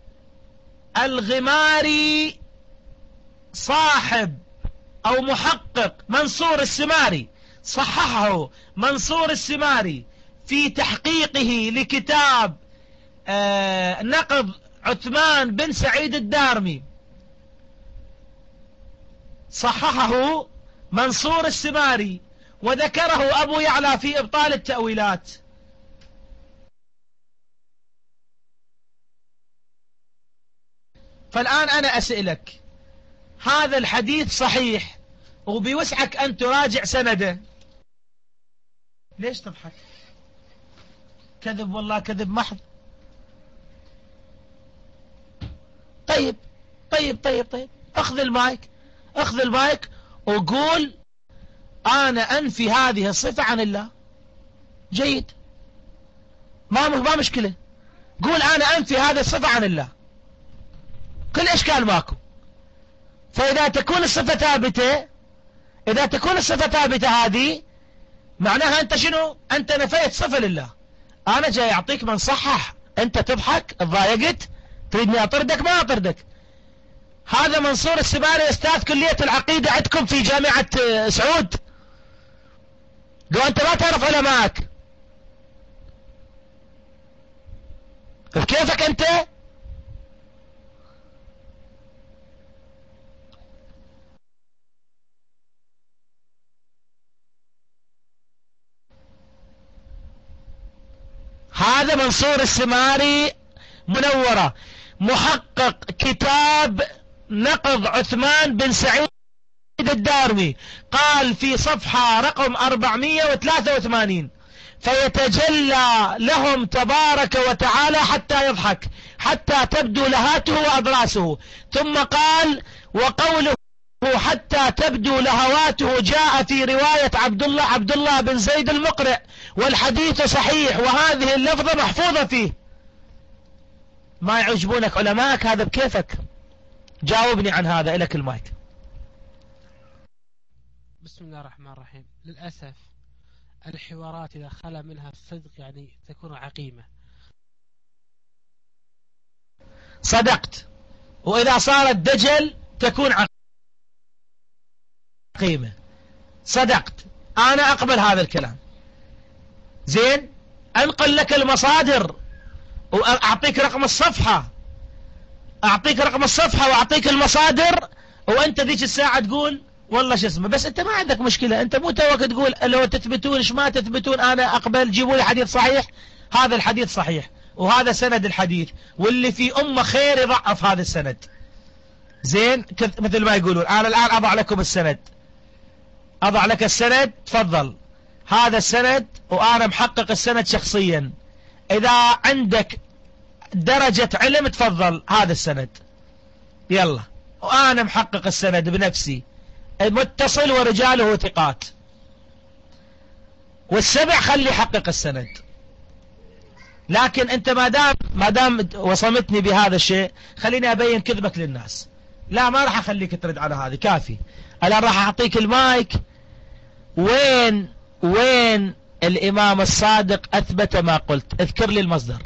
الغماري صاحب أو محقق منصور السماري، صححه منصور السماري في تحقيقه لكتاب نقض عثمان بن سعيد الدارمي، صححه منصور السماري، وذكره أبو يعلى في إبطال التأويلات. فالآن أنا أسألك، هذا الحديث صحيح وبيوسعك أن تراجع سنده، ليش تضحك؟ كذب والله كذب محض. طيب طيب طيب طيب أخذ المايك، أخذ المايك وقول أنا أنفي هذه الصفة عن الله. جيد، ما مشكلة، قول أنا أنفي هذه الصفة عن الله، كل إشكال ماكو. فإذا تكون الصفة ثابتة، إذا تكون الصفة ثابتة هذه معناها أنت شنو؟ أنت نفيت صفة لله. أنا جاي أعطيك من صحح، أنت تضحك، تضايقت، تريدني أطردك، ما أطردك. هذا منصور السماري أستاذ كلية العقيدة عندكم في جامعة سعود، لو أنت ما تعرف علماءك كيفك أنت؟ هذا منصور السماري منورة، محقق كتاب نقض عثمان بن سعيد الدارمي، قال في صفحة رقم 483: فيتجلى لهم تبارك وتعالى حتى يضحك حتى تبدو لهاته وأضراسه. ثم قال: وقوله حتى تبدو لهواته جاء في رواية عبد الله بن زيد المقرئ، والحديث صحيح، وهذه اللفظة محفوظة فيه. ما يعجبونك علماءك؟ هذا بكيفك، جاوبني عن هذا. إلك المايك. بسم الله الرحمن الرحيم. للأسف الحوارات إذا خلا منها الصدق يعني تكون عقيمة. صدقت. وإذا صارت دجل تكون عقيمة. صدقت، أنا أقبل هذا الكلام. زين، أنقل لك المصادر وأعطيك رقم الصفحة، وأعطيك المصادر، وأنت ذيك الساعة تقول والله شو اسمه. بس أنت ما عندك مشكلة، أنت مو توك تقول لو تثبتون إيش ما تثبتون أنا أقبل، جيبوا لي حديث صحيح. هذا الحديث صحيح، وهذا سند الحديث، واللي في أمة خير يضعف هذا السند. زين، مثل ما يقولون. أنا الآن أضع لكم السند، أضع لك السند، تفضل. هذا السند، وأنا محقق السند شخصيا. إذا عندك درجة علم تفضل، هذا السند يلا، وأنا محقق السند بنفسي، متصل ورجاله ثقات. والسبع خلي يحقق السند. لكن أنت ما دام وصمتني بهذا الشيء، خليني أبين كذبك للناس. لا، ما راح أخليك ترد على هذه، كافي. الآن راح أعطيك المايك. وين الإمام الصادق أثبت ما قلت؟ اذكر لي المصدر.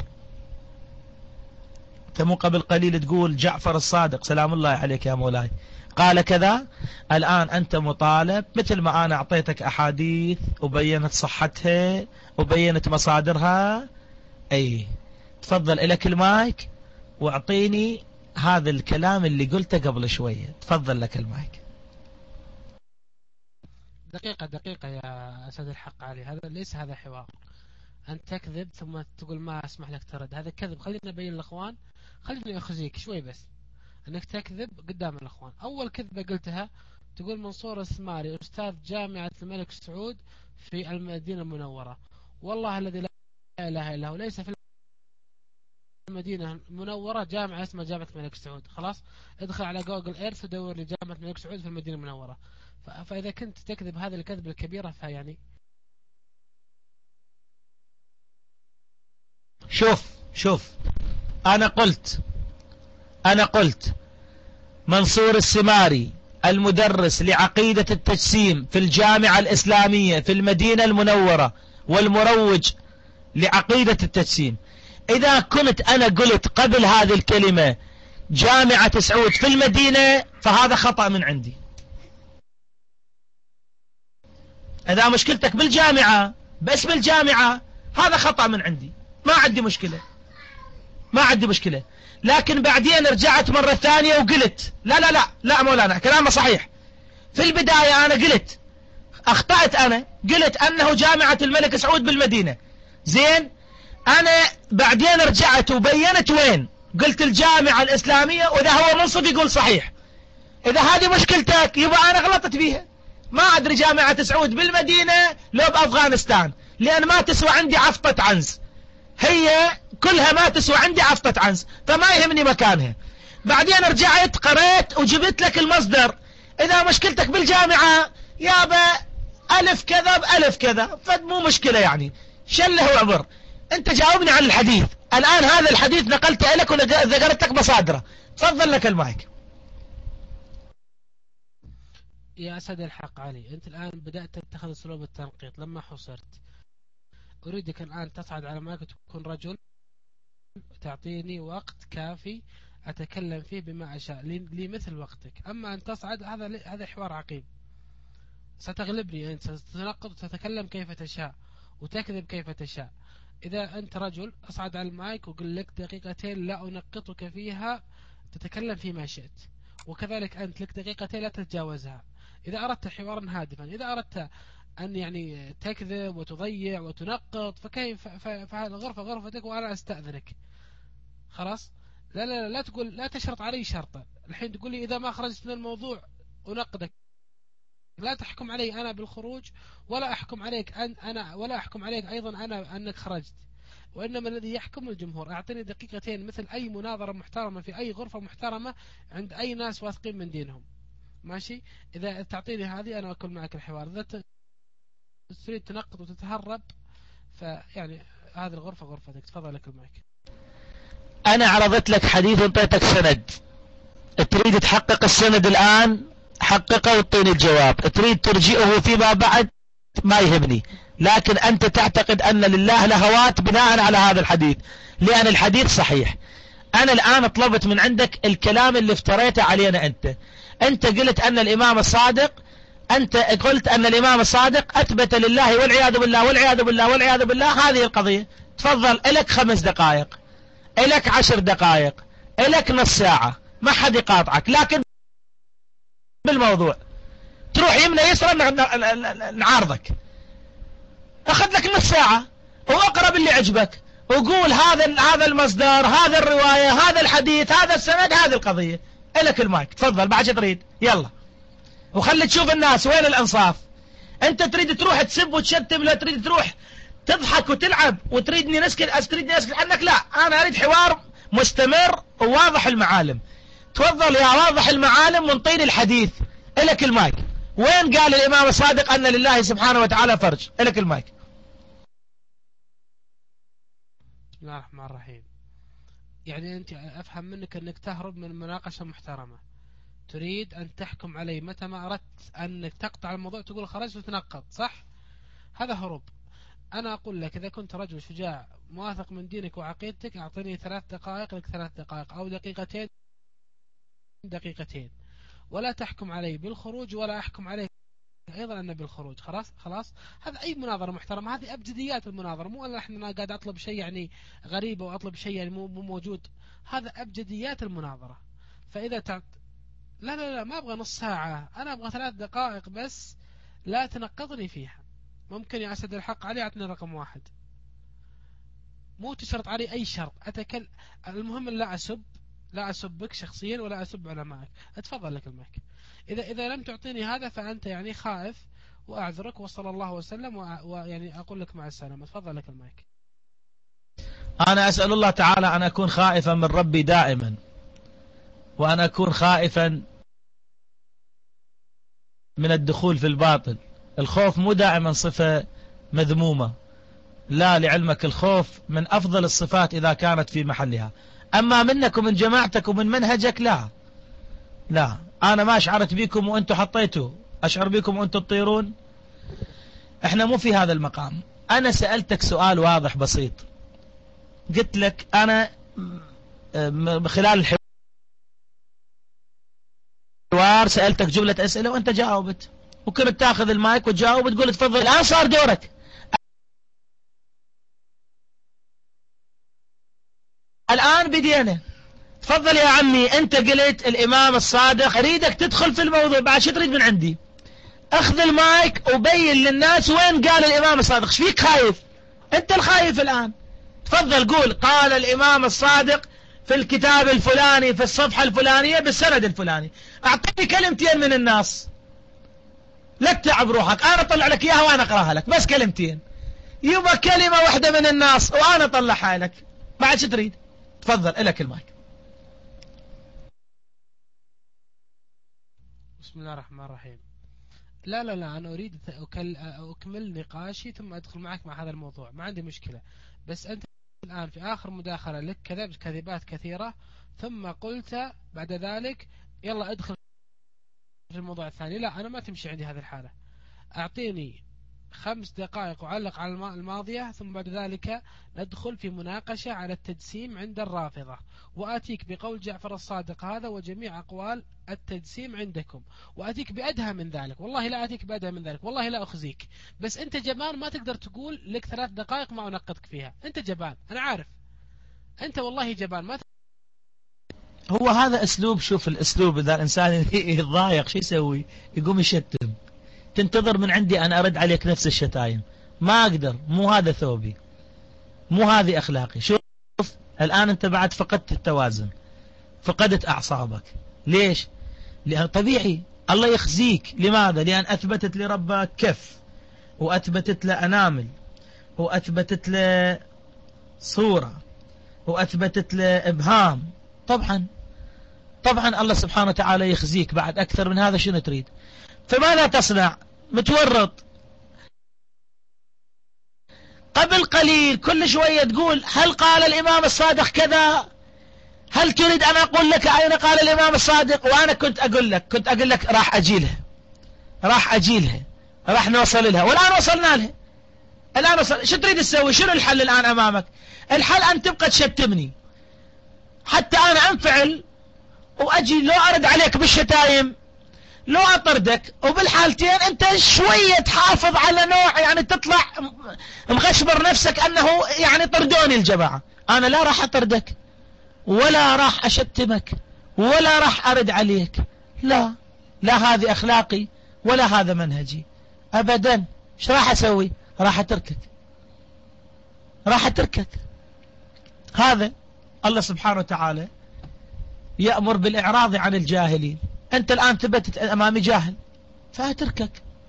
أنت مو قبل قليل تقول جعفر الصادق سلام الله عليك يا مولاي قال كذا. الآن أنت مطالب، مثل ما أنا أعطيتك أحاديث وبينت صحتها وبينت مصادرها، أي تفضل إلك المايك واعطيني هذا الكلام اللي قلته قبل شوية. تفضل لك المايك. دقيقة يا أسد الحق علي، هذا ليس هذا حوار. أن تكذب ثم تقول ما أسمح لك ترد، هذا كذب. خلينا نبين الأخوان، خليني أخزيك شوي بس. أنك تكذب قدام الأخوان. أول كذبة قلتها تقول منصور السماري أستاذ جامعة الملك سعود في المدينة المنورة. والله الذي لا إله إلا هو، ليس في المدينة المنورة جامعة اسمها جامعة الملك سعود. خلاص، ادخل على جوجل ايرث ودور لي جامعة الملك سعود في المدينة المنورة. فإذا كنت تكذب هذه الكذبة الكبيرة فيعني شوف أنا قلت منصور السماري المدرس لعقيدة التجسيم في الجامعة الإسلامية في المدينة المنورة والمروج لعقيدة التجسيم. إذا كنت أنا قلت قبل هذه الكلمة جامعة سعود في المدينة فهذا خطأ من عندي. إذا مشكلتك بالجامعة باسم الجامعة هذا خطأ من عندي، ما عندي مشكلة. لكن بعدين رجعت مرة ثانية وقلت لا مولانا كلامه صحيح. في البداية أنا قلت أخطأت، أنا قلت أنه جامعة الملك سعود بالمدينة. زين، أنا بعدين رجعت وبينت وين، قلت الجامعة الإسلامية، وإذا هو منصف يقول صحيح. إذا هذه مشكلتك يبقى أنا غلطت فيها. ما أدري جامعة سعود بالمدينة لو بأفغانستان، لأن ما تسوى عندي عفطة عنز، هي كلها ما تسوى عندي عفطة عنز، فما يهمني مكانها. بعدين رجعت قريت وجبت لك المصدر. إذا مشكلتك بالجامعة يابا ألف كذا بألف كذا، فمو مشكلة يعني، شله وعبر. أنت جاوبني عن الحديث. الآن هذا الحديث نقلته لك وذكرت لك مصادره. تفضل لك المايك. يا أسد الحق علي، أنت الآن بدأت تتخذ أسلوب التنقيط. لما حصرت أريدك الآن تصعد على مايك وتكون رجل، تعطيني وقت كافي أتكلم فيه بما أشاء لي مثل وقتك. أما أن تصعد هذا حوار عقيم. ستغلبني، أنت ستتنقض وتتكلم كيف تشاء وتكذب كيف تشاء. إذا أنت رجل أصعد على المايك وقل لك دقيقتين لا أنقطك فيها تتكلم فيما شئت، وكذلك أنت لك دقيقتين لا تتجاوزها. إذا أردت حوارا هادفا، إذا أردت أن يعني تكذب وتضيع وتنقط فكيف، فالغرفة غرفتك وأنا أستأذنك. خلاص، لا تقول، لا تشرط علي شرطا. الحين تقول لي إذا ما خرجت من الموضوع أنقدك. لا تحكم علي أنا بالخروج، ولا أحكم عليك ولا أحكم عليك أيضا أنا أنك خرجت، وإنما الذي يحكم الجمهور. أعطني دقيقتين مثل أي مناظرة محترمة في أي غرفة محترمة عند أي ناس واثقين من دينهم، ماشي؟ إذا تعطيني هذه أنا أكل معك الحوار. إذا تريد تنقد وتتهرب فيعني هذه الغرفة غرفتك. تفضل أكل معك. أنا عرضت لك حديث وانطيتك سند، تريد تحقق السند الآن حققه وطيني الجواب، تريد ترجئه فيما بعد ما يهمني، لكن أنت تعتقد أن لله لهوات بناء على هذا الحديث، لأن الحديث صحيح. أنا الآن طلبت من عندك الكلام اللي افتريته علينا. أنت قلت أن الإمام الصادق، أنت قلت أن الإمام الصادق أثبت لله والعياذ بالله والعياذ بالله والعياذ بالله هذه القضية. تفضل، إلك 5 دقائق، إلك 10 دقائق، إلك نص ساعة، ما حد يقاطعك، لكن بالموضوع تروح يمنى يسرى نعارضك. أخذ لك نص ساعة وأقرب اللي عجبك وقول هذا المصدر، هذا الرواية، هذا الحديث، هذا السند، هذه القضية. إلك المايك، تفضل بعد تريد، يلا. وخلي تشوف الناس وين الأنصاف. أنت تريد تروح تسب وتشتم، لا تريد تروح تضحك وتلعب وتريدني تريدني أسكت عنك. لا، أنا أريد حوار مستمر وواضح المعالم. تفضل يا واضح المعالم ونطيني الحديث. إلك المايك. وين قال الإمام الصادق أن لله سبحانه وتعالى فرج؟ إلك المايك. بسم الله الرحمن الرحيم. يعني أنت أفهم منك أنك تهرب من مناقشة محترمة، تريد أن تحكم علي متى ما أردت أنك تقطع الموضوع تقول خرجت وتنقض، صح؟ هذا هروب. أنا أقول لك إذا كنت رجل شجاع مواثق من دينك وعقيدتك أعطني 3 دقائق، لك 3 دقائق، أو دقيقتين، ولا تحكم علي بالخروج ولا أحكم عليك أيضا أن بالخروج. خلاص. هذا أي مناظرة محترمة، هذه أبجديات المناظرة، مو أن احنا قاعد أطلب شيء يعني غريب أو أطلب شيء يعني مو موجود. هذا أبجديات المناظرة. فإذا لا ما أبغى نص ساعة، أنا أبغى 3 دقائق بس، لا تنقضني فيها. ممكن يا أسد الحق علي أعطني رقم 1، مو تشرط علي أي شرط. المهم لا أسبك شخصيا ولا أسب علمائك. أتفضل لك المايك. إذا لم تعطيني هذا فأنت يعني خائف، وأعذرك، وصلى الله وسلم، ويعني أقول لك مع السلامة. أتفضل لك المايك. أنا أسأل الله تعالى أن أكون خائفا من ربي دائما، وأن أكون خائفا من الدخول في الباطل. الخوف مو دائما صفة مذمومة، لا، لعلمك الخوف من أفضل الصفات إذا كانت في محلها. أما منك ومن جماعتك ومن منهجك لا، أنا ما أشعرت بكم وأنتم حطيتوا، أشعر بكم وأنتم تطيرون. إحنا مو في هذا المقام. أنا سألتك سؤال واضح بسيط، قلت لك أنا خلال الحوار سألتك جملة أسئلة وأنت جاوبت، وكنت تأخذ المايك وتجاوب وتقول تفضل. الآن صار دورك، الآن بدينا. تفضل يا عمي. أنت قلت الإمام الصادق، أريدك تدخل في الموضوع. بعد شو تريد من عندي؟ أخذ المايك وبين للناس وين قال الإمام الصادق. ايش فيك خايف؟ أنت الخايف الآن. تفضل قول قال الإمام الصادق في الكتاب الفلاني في الصفحة الفلانية بالسند الفلاني. أعطيني كلمتين من الناس، لا تتعب روحك. أنا أطلع لك إياها وأنا أقرأها لك، بس كلمتين. يبقى كلمة واحدة من الناس وأنا أطلعها لك. بعد شو تريد؟ تفضل إلك المايك. بسم الله الرحمن الرحيم. لا أنا أريد أكمل نقاشي ثم أدخل معك مع هذا الموضوع، ما عندي مشكلة. بس أنت الآن في آخر مداخلة لك كذبت كذبات كثيرة، ثم قلت بعد ذلك يلا ادخل في الموضوع الثاني. لا، أنا ما تمشي عندي هذه الحالة. أعطيني 5 دقائق أعلق على الماضية، ثم بعد ذلك ندخل في مناقشة على التجسيم عند الرافضة، وآتيك بقول جعفر الصادق هذا وجميع أقوال التجسيم عندكم، وآتيك بأدهى من ذلك. والله لا آتيك بأدهى من ذلك، والله لا أخزيك، بس أنت جبان ما تقدر تقول لك 3 دقائق ما أنقذك فيها. أنت جبان، أنا عارف أنت والله جبان. ما هو هذا أسلوب. شوف الأسلوب، إذا الإنسان يتضايق شو يسوي؟ يقوم يشتم. تنتظر من عندي أن أرد عليك نفس الشتايم؟ ما أقدر، مو هذا ثوبي، مو هذه أخلاقي. شوف الآن أنت بعد فقدت التوازن، فقدت أعصابك. ليش؟ لأن طبيعي الله يخزيك. لماذا؟ لأن أثبتت لربك كف، وأثبتت له أنامل، وأثبتت له صورة، وأثبتت له إبهام. طبعا الله سبحانه وتعالى يخزيك بعد أكثر من هذا. شنو تريد؟ فماذا تصنع؟ متورط. قبل قليل كل شوية تقول هل قال الإمام الصادق كذا؟ هل تريد أن أقول لك أين قال الإمام الصادق؟ وأنا كنت أقول لك راح أجيلها، راح نوصل لها، والآن وصلنا لها. الآن شو تريد تسوي؟ شنو الحل الآن أمامك؟ الحل أن تبقى تشتمني حتى أنا أنفعل وأجي لو أرد عليك بالشتايم، لو أطردك. وبالحالتين أنت شوية تحافظ على نوع، يعني تطلع مغشبر نفسك أنه يعني طردوني الجماعة. أنا لا راح أطردك، ولا راح أشتمك، ولا راح أرد عليك. لا هذه أخلاقي ولا هذا منهجي أبدا. ايش راح أسوي؟ راح أتركك. هذا الله سبحانه وتعالى يأمر بالإعراض عن الجاهلين. أنت الآن ثبتت أمامي جاهل، فأتركك.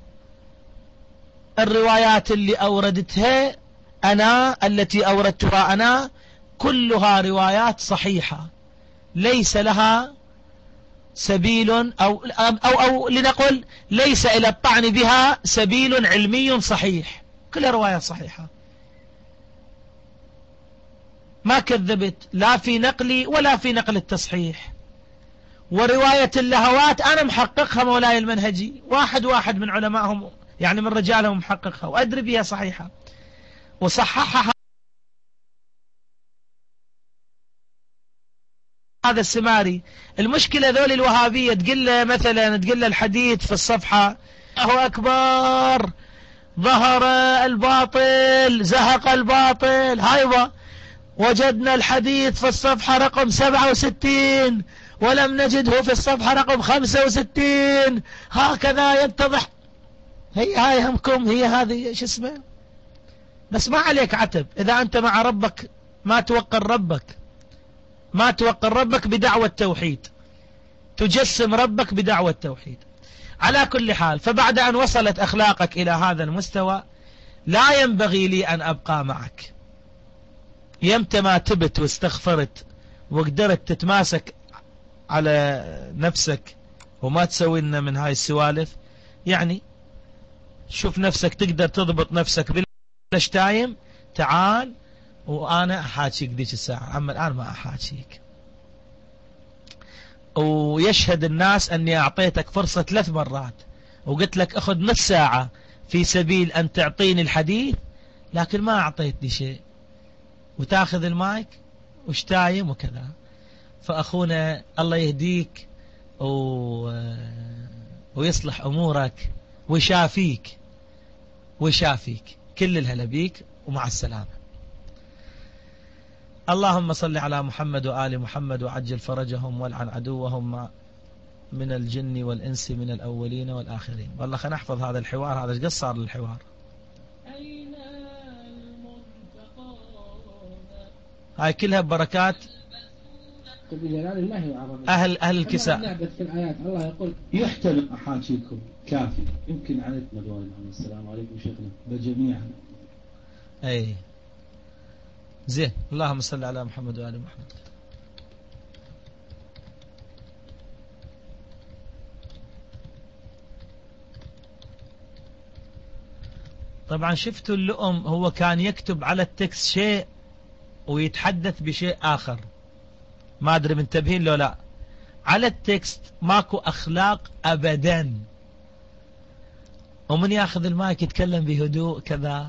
الروايات اللي أوردتها أنا، التي أوردتها أنا، كلها روايات صحيحة، ليس لها سبيل أو لنقل ليس إلى الطعن بها سبيل علمي صحيح. كلها روايات صحيحة، ما كذبت لا في نقلي ولا في نقل التصحيح. ورواية اللهوات أنا محققها مولاي المنهجي، واحد من علمائهم يعني من رجالهم محققها، وأدري بها صحيحة وصححها هذا السماري. المشكلة ذول الوهابية تقول له مثلا، تقول له الحديث في الصفحة الله أكبر، ظهر الباطل، زهق الباطل، هايبا وجدنا الحديث في الصفحة رقم 67 ولم نجده في الصفحة رقم 65. هكذا يتضح. هي هاي همكم، هي هذه شو اسمه. بس ما عليك عتب إذا أنت مع ربك ما توقر ربك بدعوة التوحيد، تجسم ربك بدعوة التوحيد. على كل حال، فبعد أن وصلت أخلاقك إلى هذا المستوى لا ينبغي لي أن أبقى معك. يمتى ما تبت واستغفرت وقدرت تتماسك على نفسك وما تسوي لنا من هاي السوالف، يعني شوف نفسك تقدر تضبط نفسك بالشتايم، تعال وأنا أحاكيك ديك الساعة. أما الآن ما أحاكيك. ويشهد الناس أني أعطيتك فرصة 3 مرات، وقلت لك أخذ نص ساعة في سبيل أن تعطيني الحديث، لكن ما أعطيتني شيء، وتاخذ المايك وشتايم وكذا. فأخونا الله يهديك ويصلح أمورك ويشافيك كل الهلا بيك، ومع السلامة. اللهم صل على محمد وآل محمد وعجل فرجهم والعن عدوهم من الجن والإنس من الأولين والآخرين. والله خلينا نحفظ هذا الحوار. هذا ايش قد صار للحوار؟ هاي كلها بركات أهل الكساء. في الآيات الله يقول يحتمل أحاكيكم كافي، يمكن عنتنا دول. السلام عليكم شيخنا بجميعا. أي زين. اللهم صل على محمد وآل محمد. طبعا شفتوا اللؤم، هو كان يكتب على التكست شيء ويتحدث بشيء آخر. ما أدري منتبهين لو لا. على التكست ماكو أخلاق أبدا. ومن ياخذ المايك يتكلم بهدوء كذا.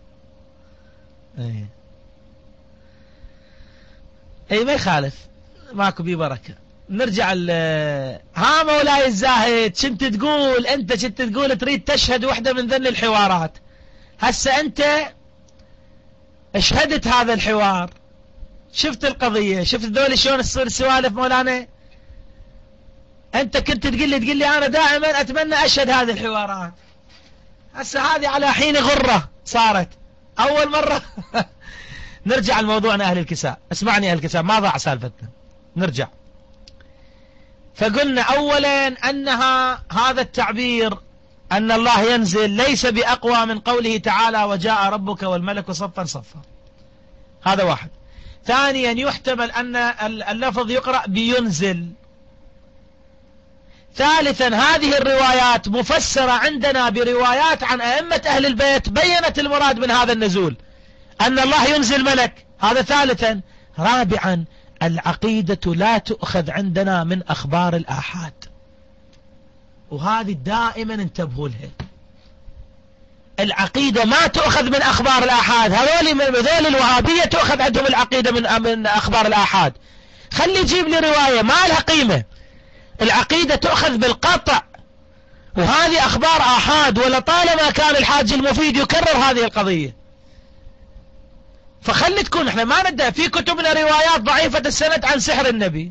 اي ما يخالف، ماكو بيه بركة. نرجع ها مولاي الزاهد، شنت تقول انت؟ شنت تقول تريد تشهد وحدة من ذن الحوارات. هسه انت اشهدت هذا الحوار، شفت القضية، شفت ذول شلون تصير سوالف مولانا. انت كنت تقول لي انا دائما اتمنى اشهد هذه الحوارات. هسه هذه على حين غرة صارت اول مرة. نرجع لموضوعنا اهل الكساء. اسمعني اهل الكساء، ما ضاع سالفتنا. نرجع. فقلنا اولا انها هذا التعبير ان الله ينزل ليس باقوى من قوله تعالى وجاء ربك والملك صفا صفا. هذا واحد. ثانيا يحتمل ان اللفظ يقرأ بينزل. ثالثا هذه الروايات مفسرة عندنا بروايات عن أئمة أهل البيت بيّنت المراد من هذا النزول، أن الله ينزل ملك. هذا ثالثا. رابعا العقيدة لا تؤخذ عندنا من أخبار الآحاد، وهذه دائما انتبهوا لها. العقيدة ما تؤخذ من أخبار الآحاد. هذول الوهابية تؤخذ عندهم العقيدة من أخبار الآحاد. خلي يجيب لي رواية ما لها قيمة. العقيدة تؤخذ بالقطع، وهذه أخبار آحاد، ولطالما كان الحاج المفيد يكرر هذه القضية. فخلي تكون، احنا ما ندعي في كتبنا روايات ضعيفة السند عن سحر النبي،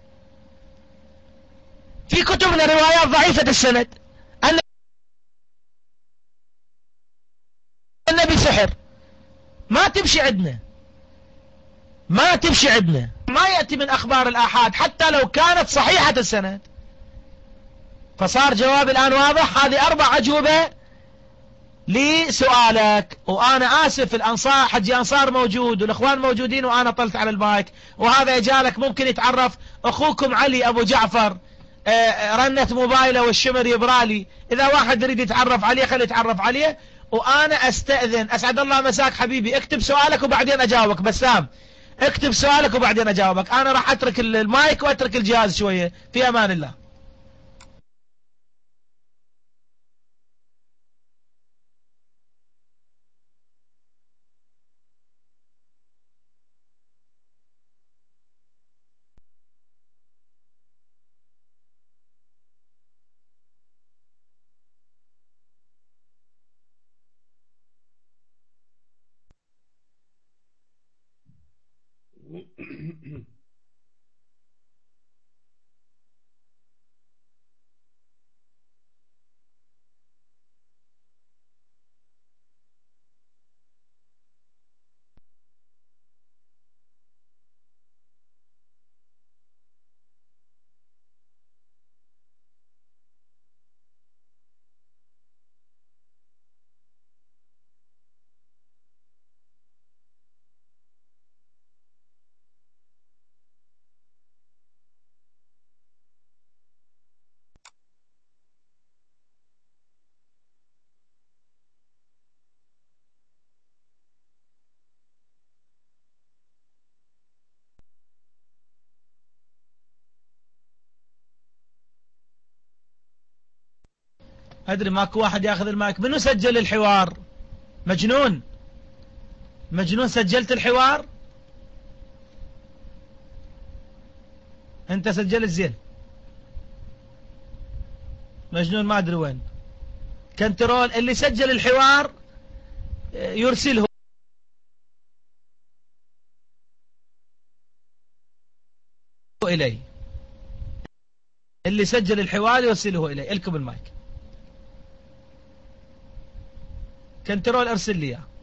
في كتبنا روايات ضعيفة السند أن النبي سحر. ما تمشي عندنا، ما تمشي عندنا، ما يأتي من أخبار الآحاد حتى لو كانت صحيحة السند. فصار جواب الآن واضح. هذه 4 أجوبة لسؤالك. وأنا آسف، الأنصار حجي أنصار موجود والإخوان موجودين وأنا طلت على المايك، وهذا يجالك ممكن يتعرف أخوكم علي أبو جعفر. رنت موبايله والشمر يبرالي. إذا واحد يريد يتعرف عليه خلي يتعرف عليه. وأنا أستأذن. أسعد الله مساك حبيبي، اكتب سؤالك وبعدين أجاوبك. بسام اكتب سؤالك وبعدين أجاوبك. أنا راح أترك المايك وأترك الجهاز شوية. في أمان الله. أدري ماكو واحد ياخذ المايك. منو سجل الحوار؟ مجنون، مجنون، سجلت الحوار؟ انت سجلت زين. مجنون ما ادري وين. كنترول اللي سجل الحوار يرسله الي. اللي سجل الحوار يرسله الي. الكم المايك. كنترول ارسل لي اياه.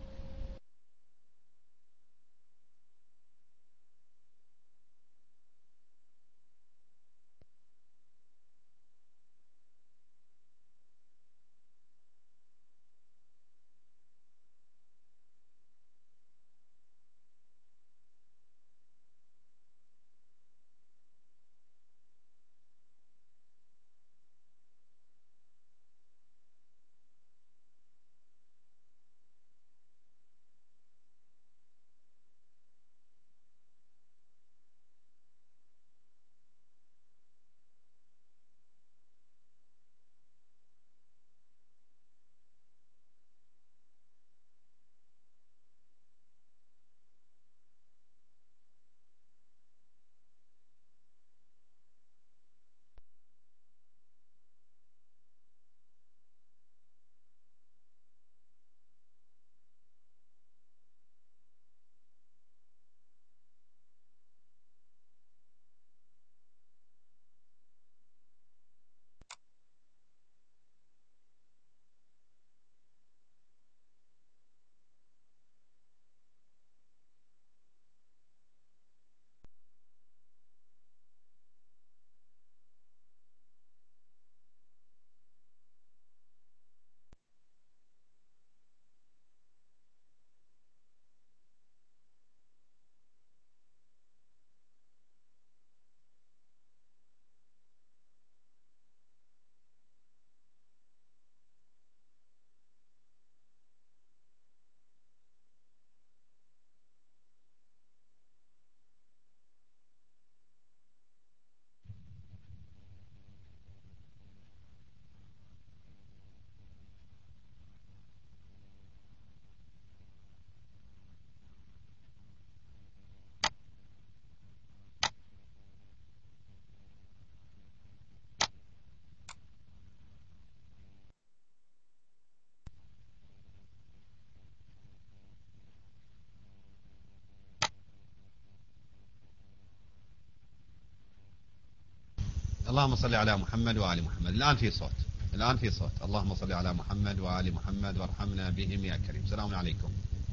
اللهم صل على محمد وآل محمد. الآن في صوت، الآن في صوت. اللهم صل على محمد وآل محمد وارحمنا بهم يا كريم. السلام عليكم.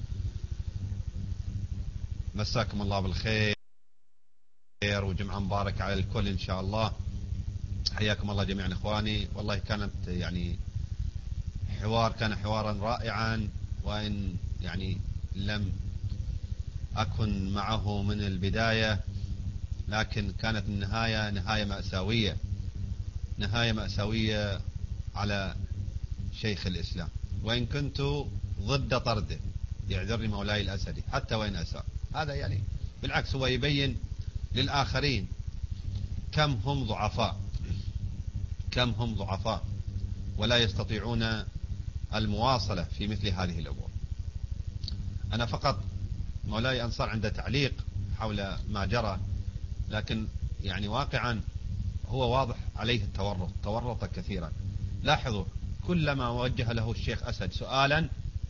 مساكم الله بالخير وجمعة مبارك على الكل إن شاء الله. حياكم الله جميعا إخواني. والله كانت يعني كان حوارا رائعا، وإن يعني لم أكن معه من البداية، لكن كانت النهاية نهاية مأساوية على شيخ الإسلام، وإن كنت ضد طرده، يعذرني مولاي الأسدي حتى وإن أساء. هذا يعني بالعكس هو يبين للآخرين كم هم ضعفاء ولا يستطيعون المواصلة في مثل هذه الأمور. أنا فقط مولاي أنصار عنده تعليق حول ما جرى، لكن يعني واقعا هو واضح عليه تورط كثيرا. لاحظوا كلما وجه له الشيخ أسد سؤالا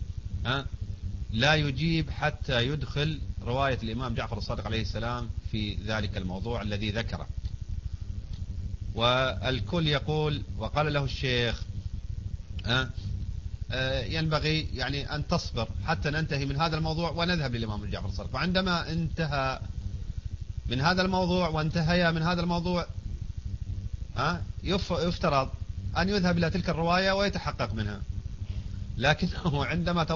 لا يجيب حتى يدخل رواية الإمام جعفر الصادق عليه السلام في ذلك الموضوع الذي ذكره. والكل يقول، وقال له الشيخ ينبغي يعني أن تصبر حتى ننتهي من هذا الموضوع ونذهب للإمام جعفر الصادق. وعندما انتهى من هذا الموضوع وانتهيا من هذا الموضوع يفترض أن يذهب إلى تلك الرواية ويتحقق منها، لكنه عندما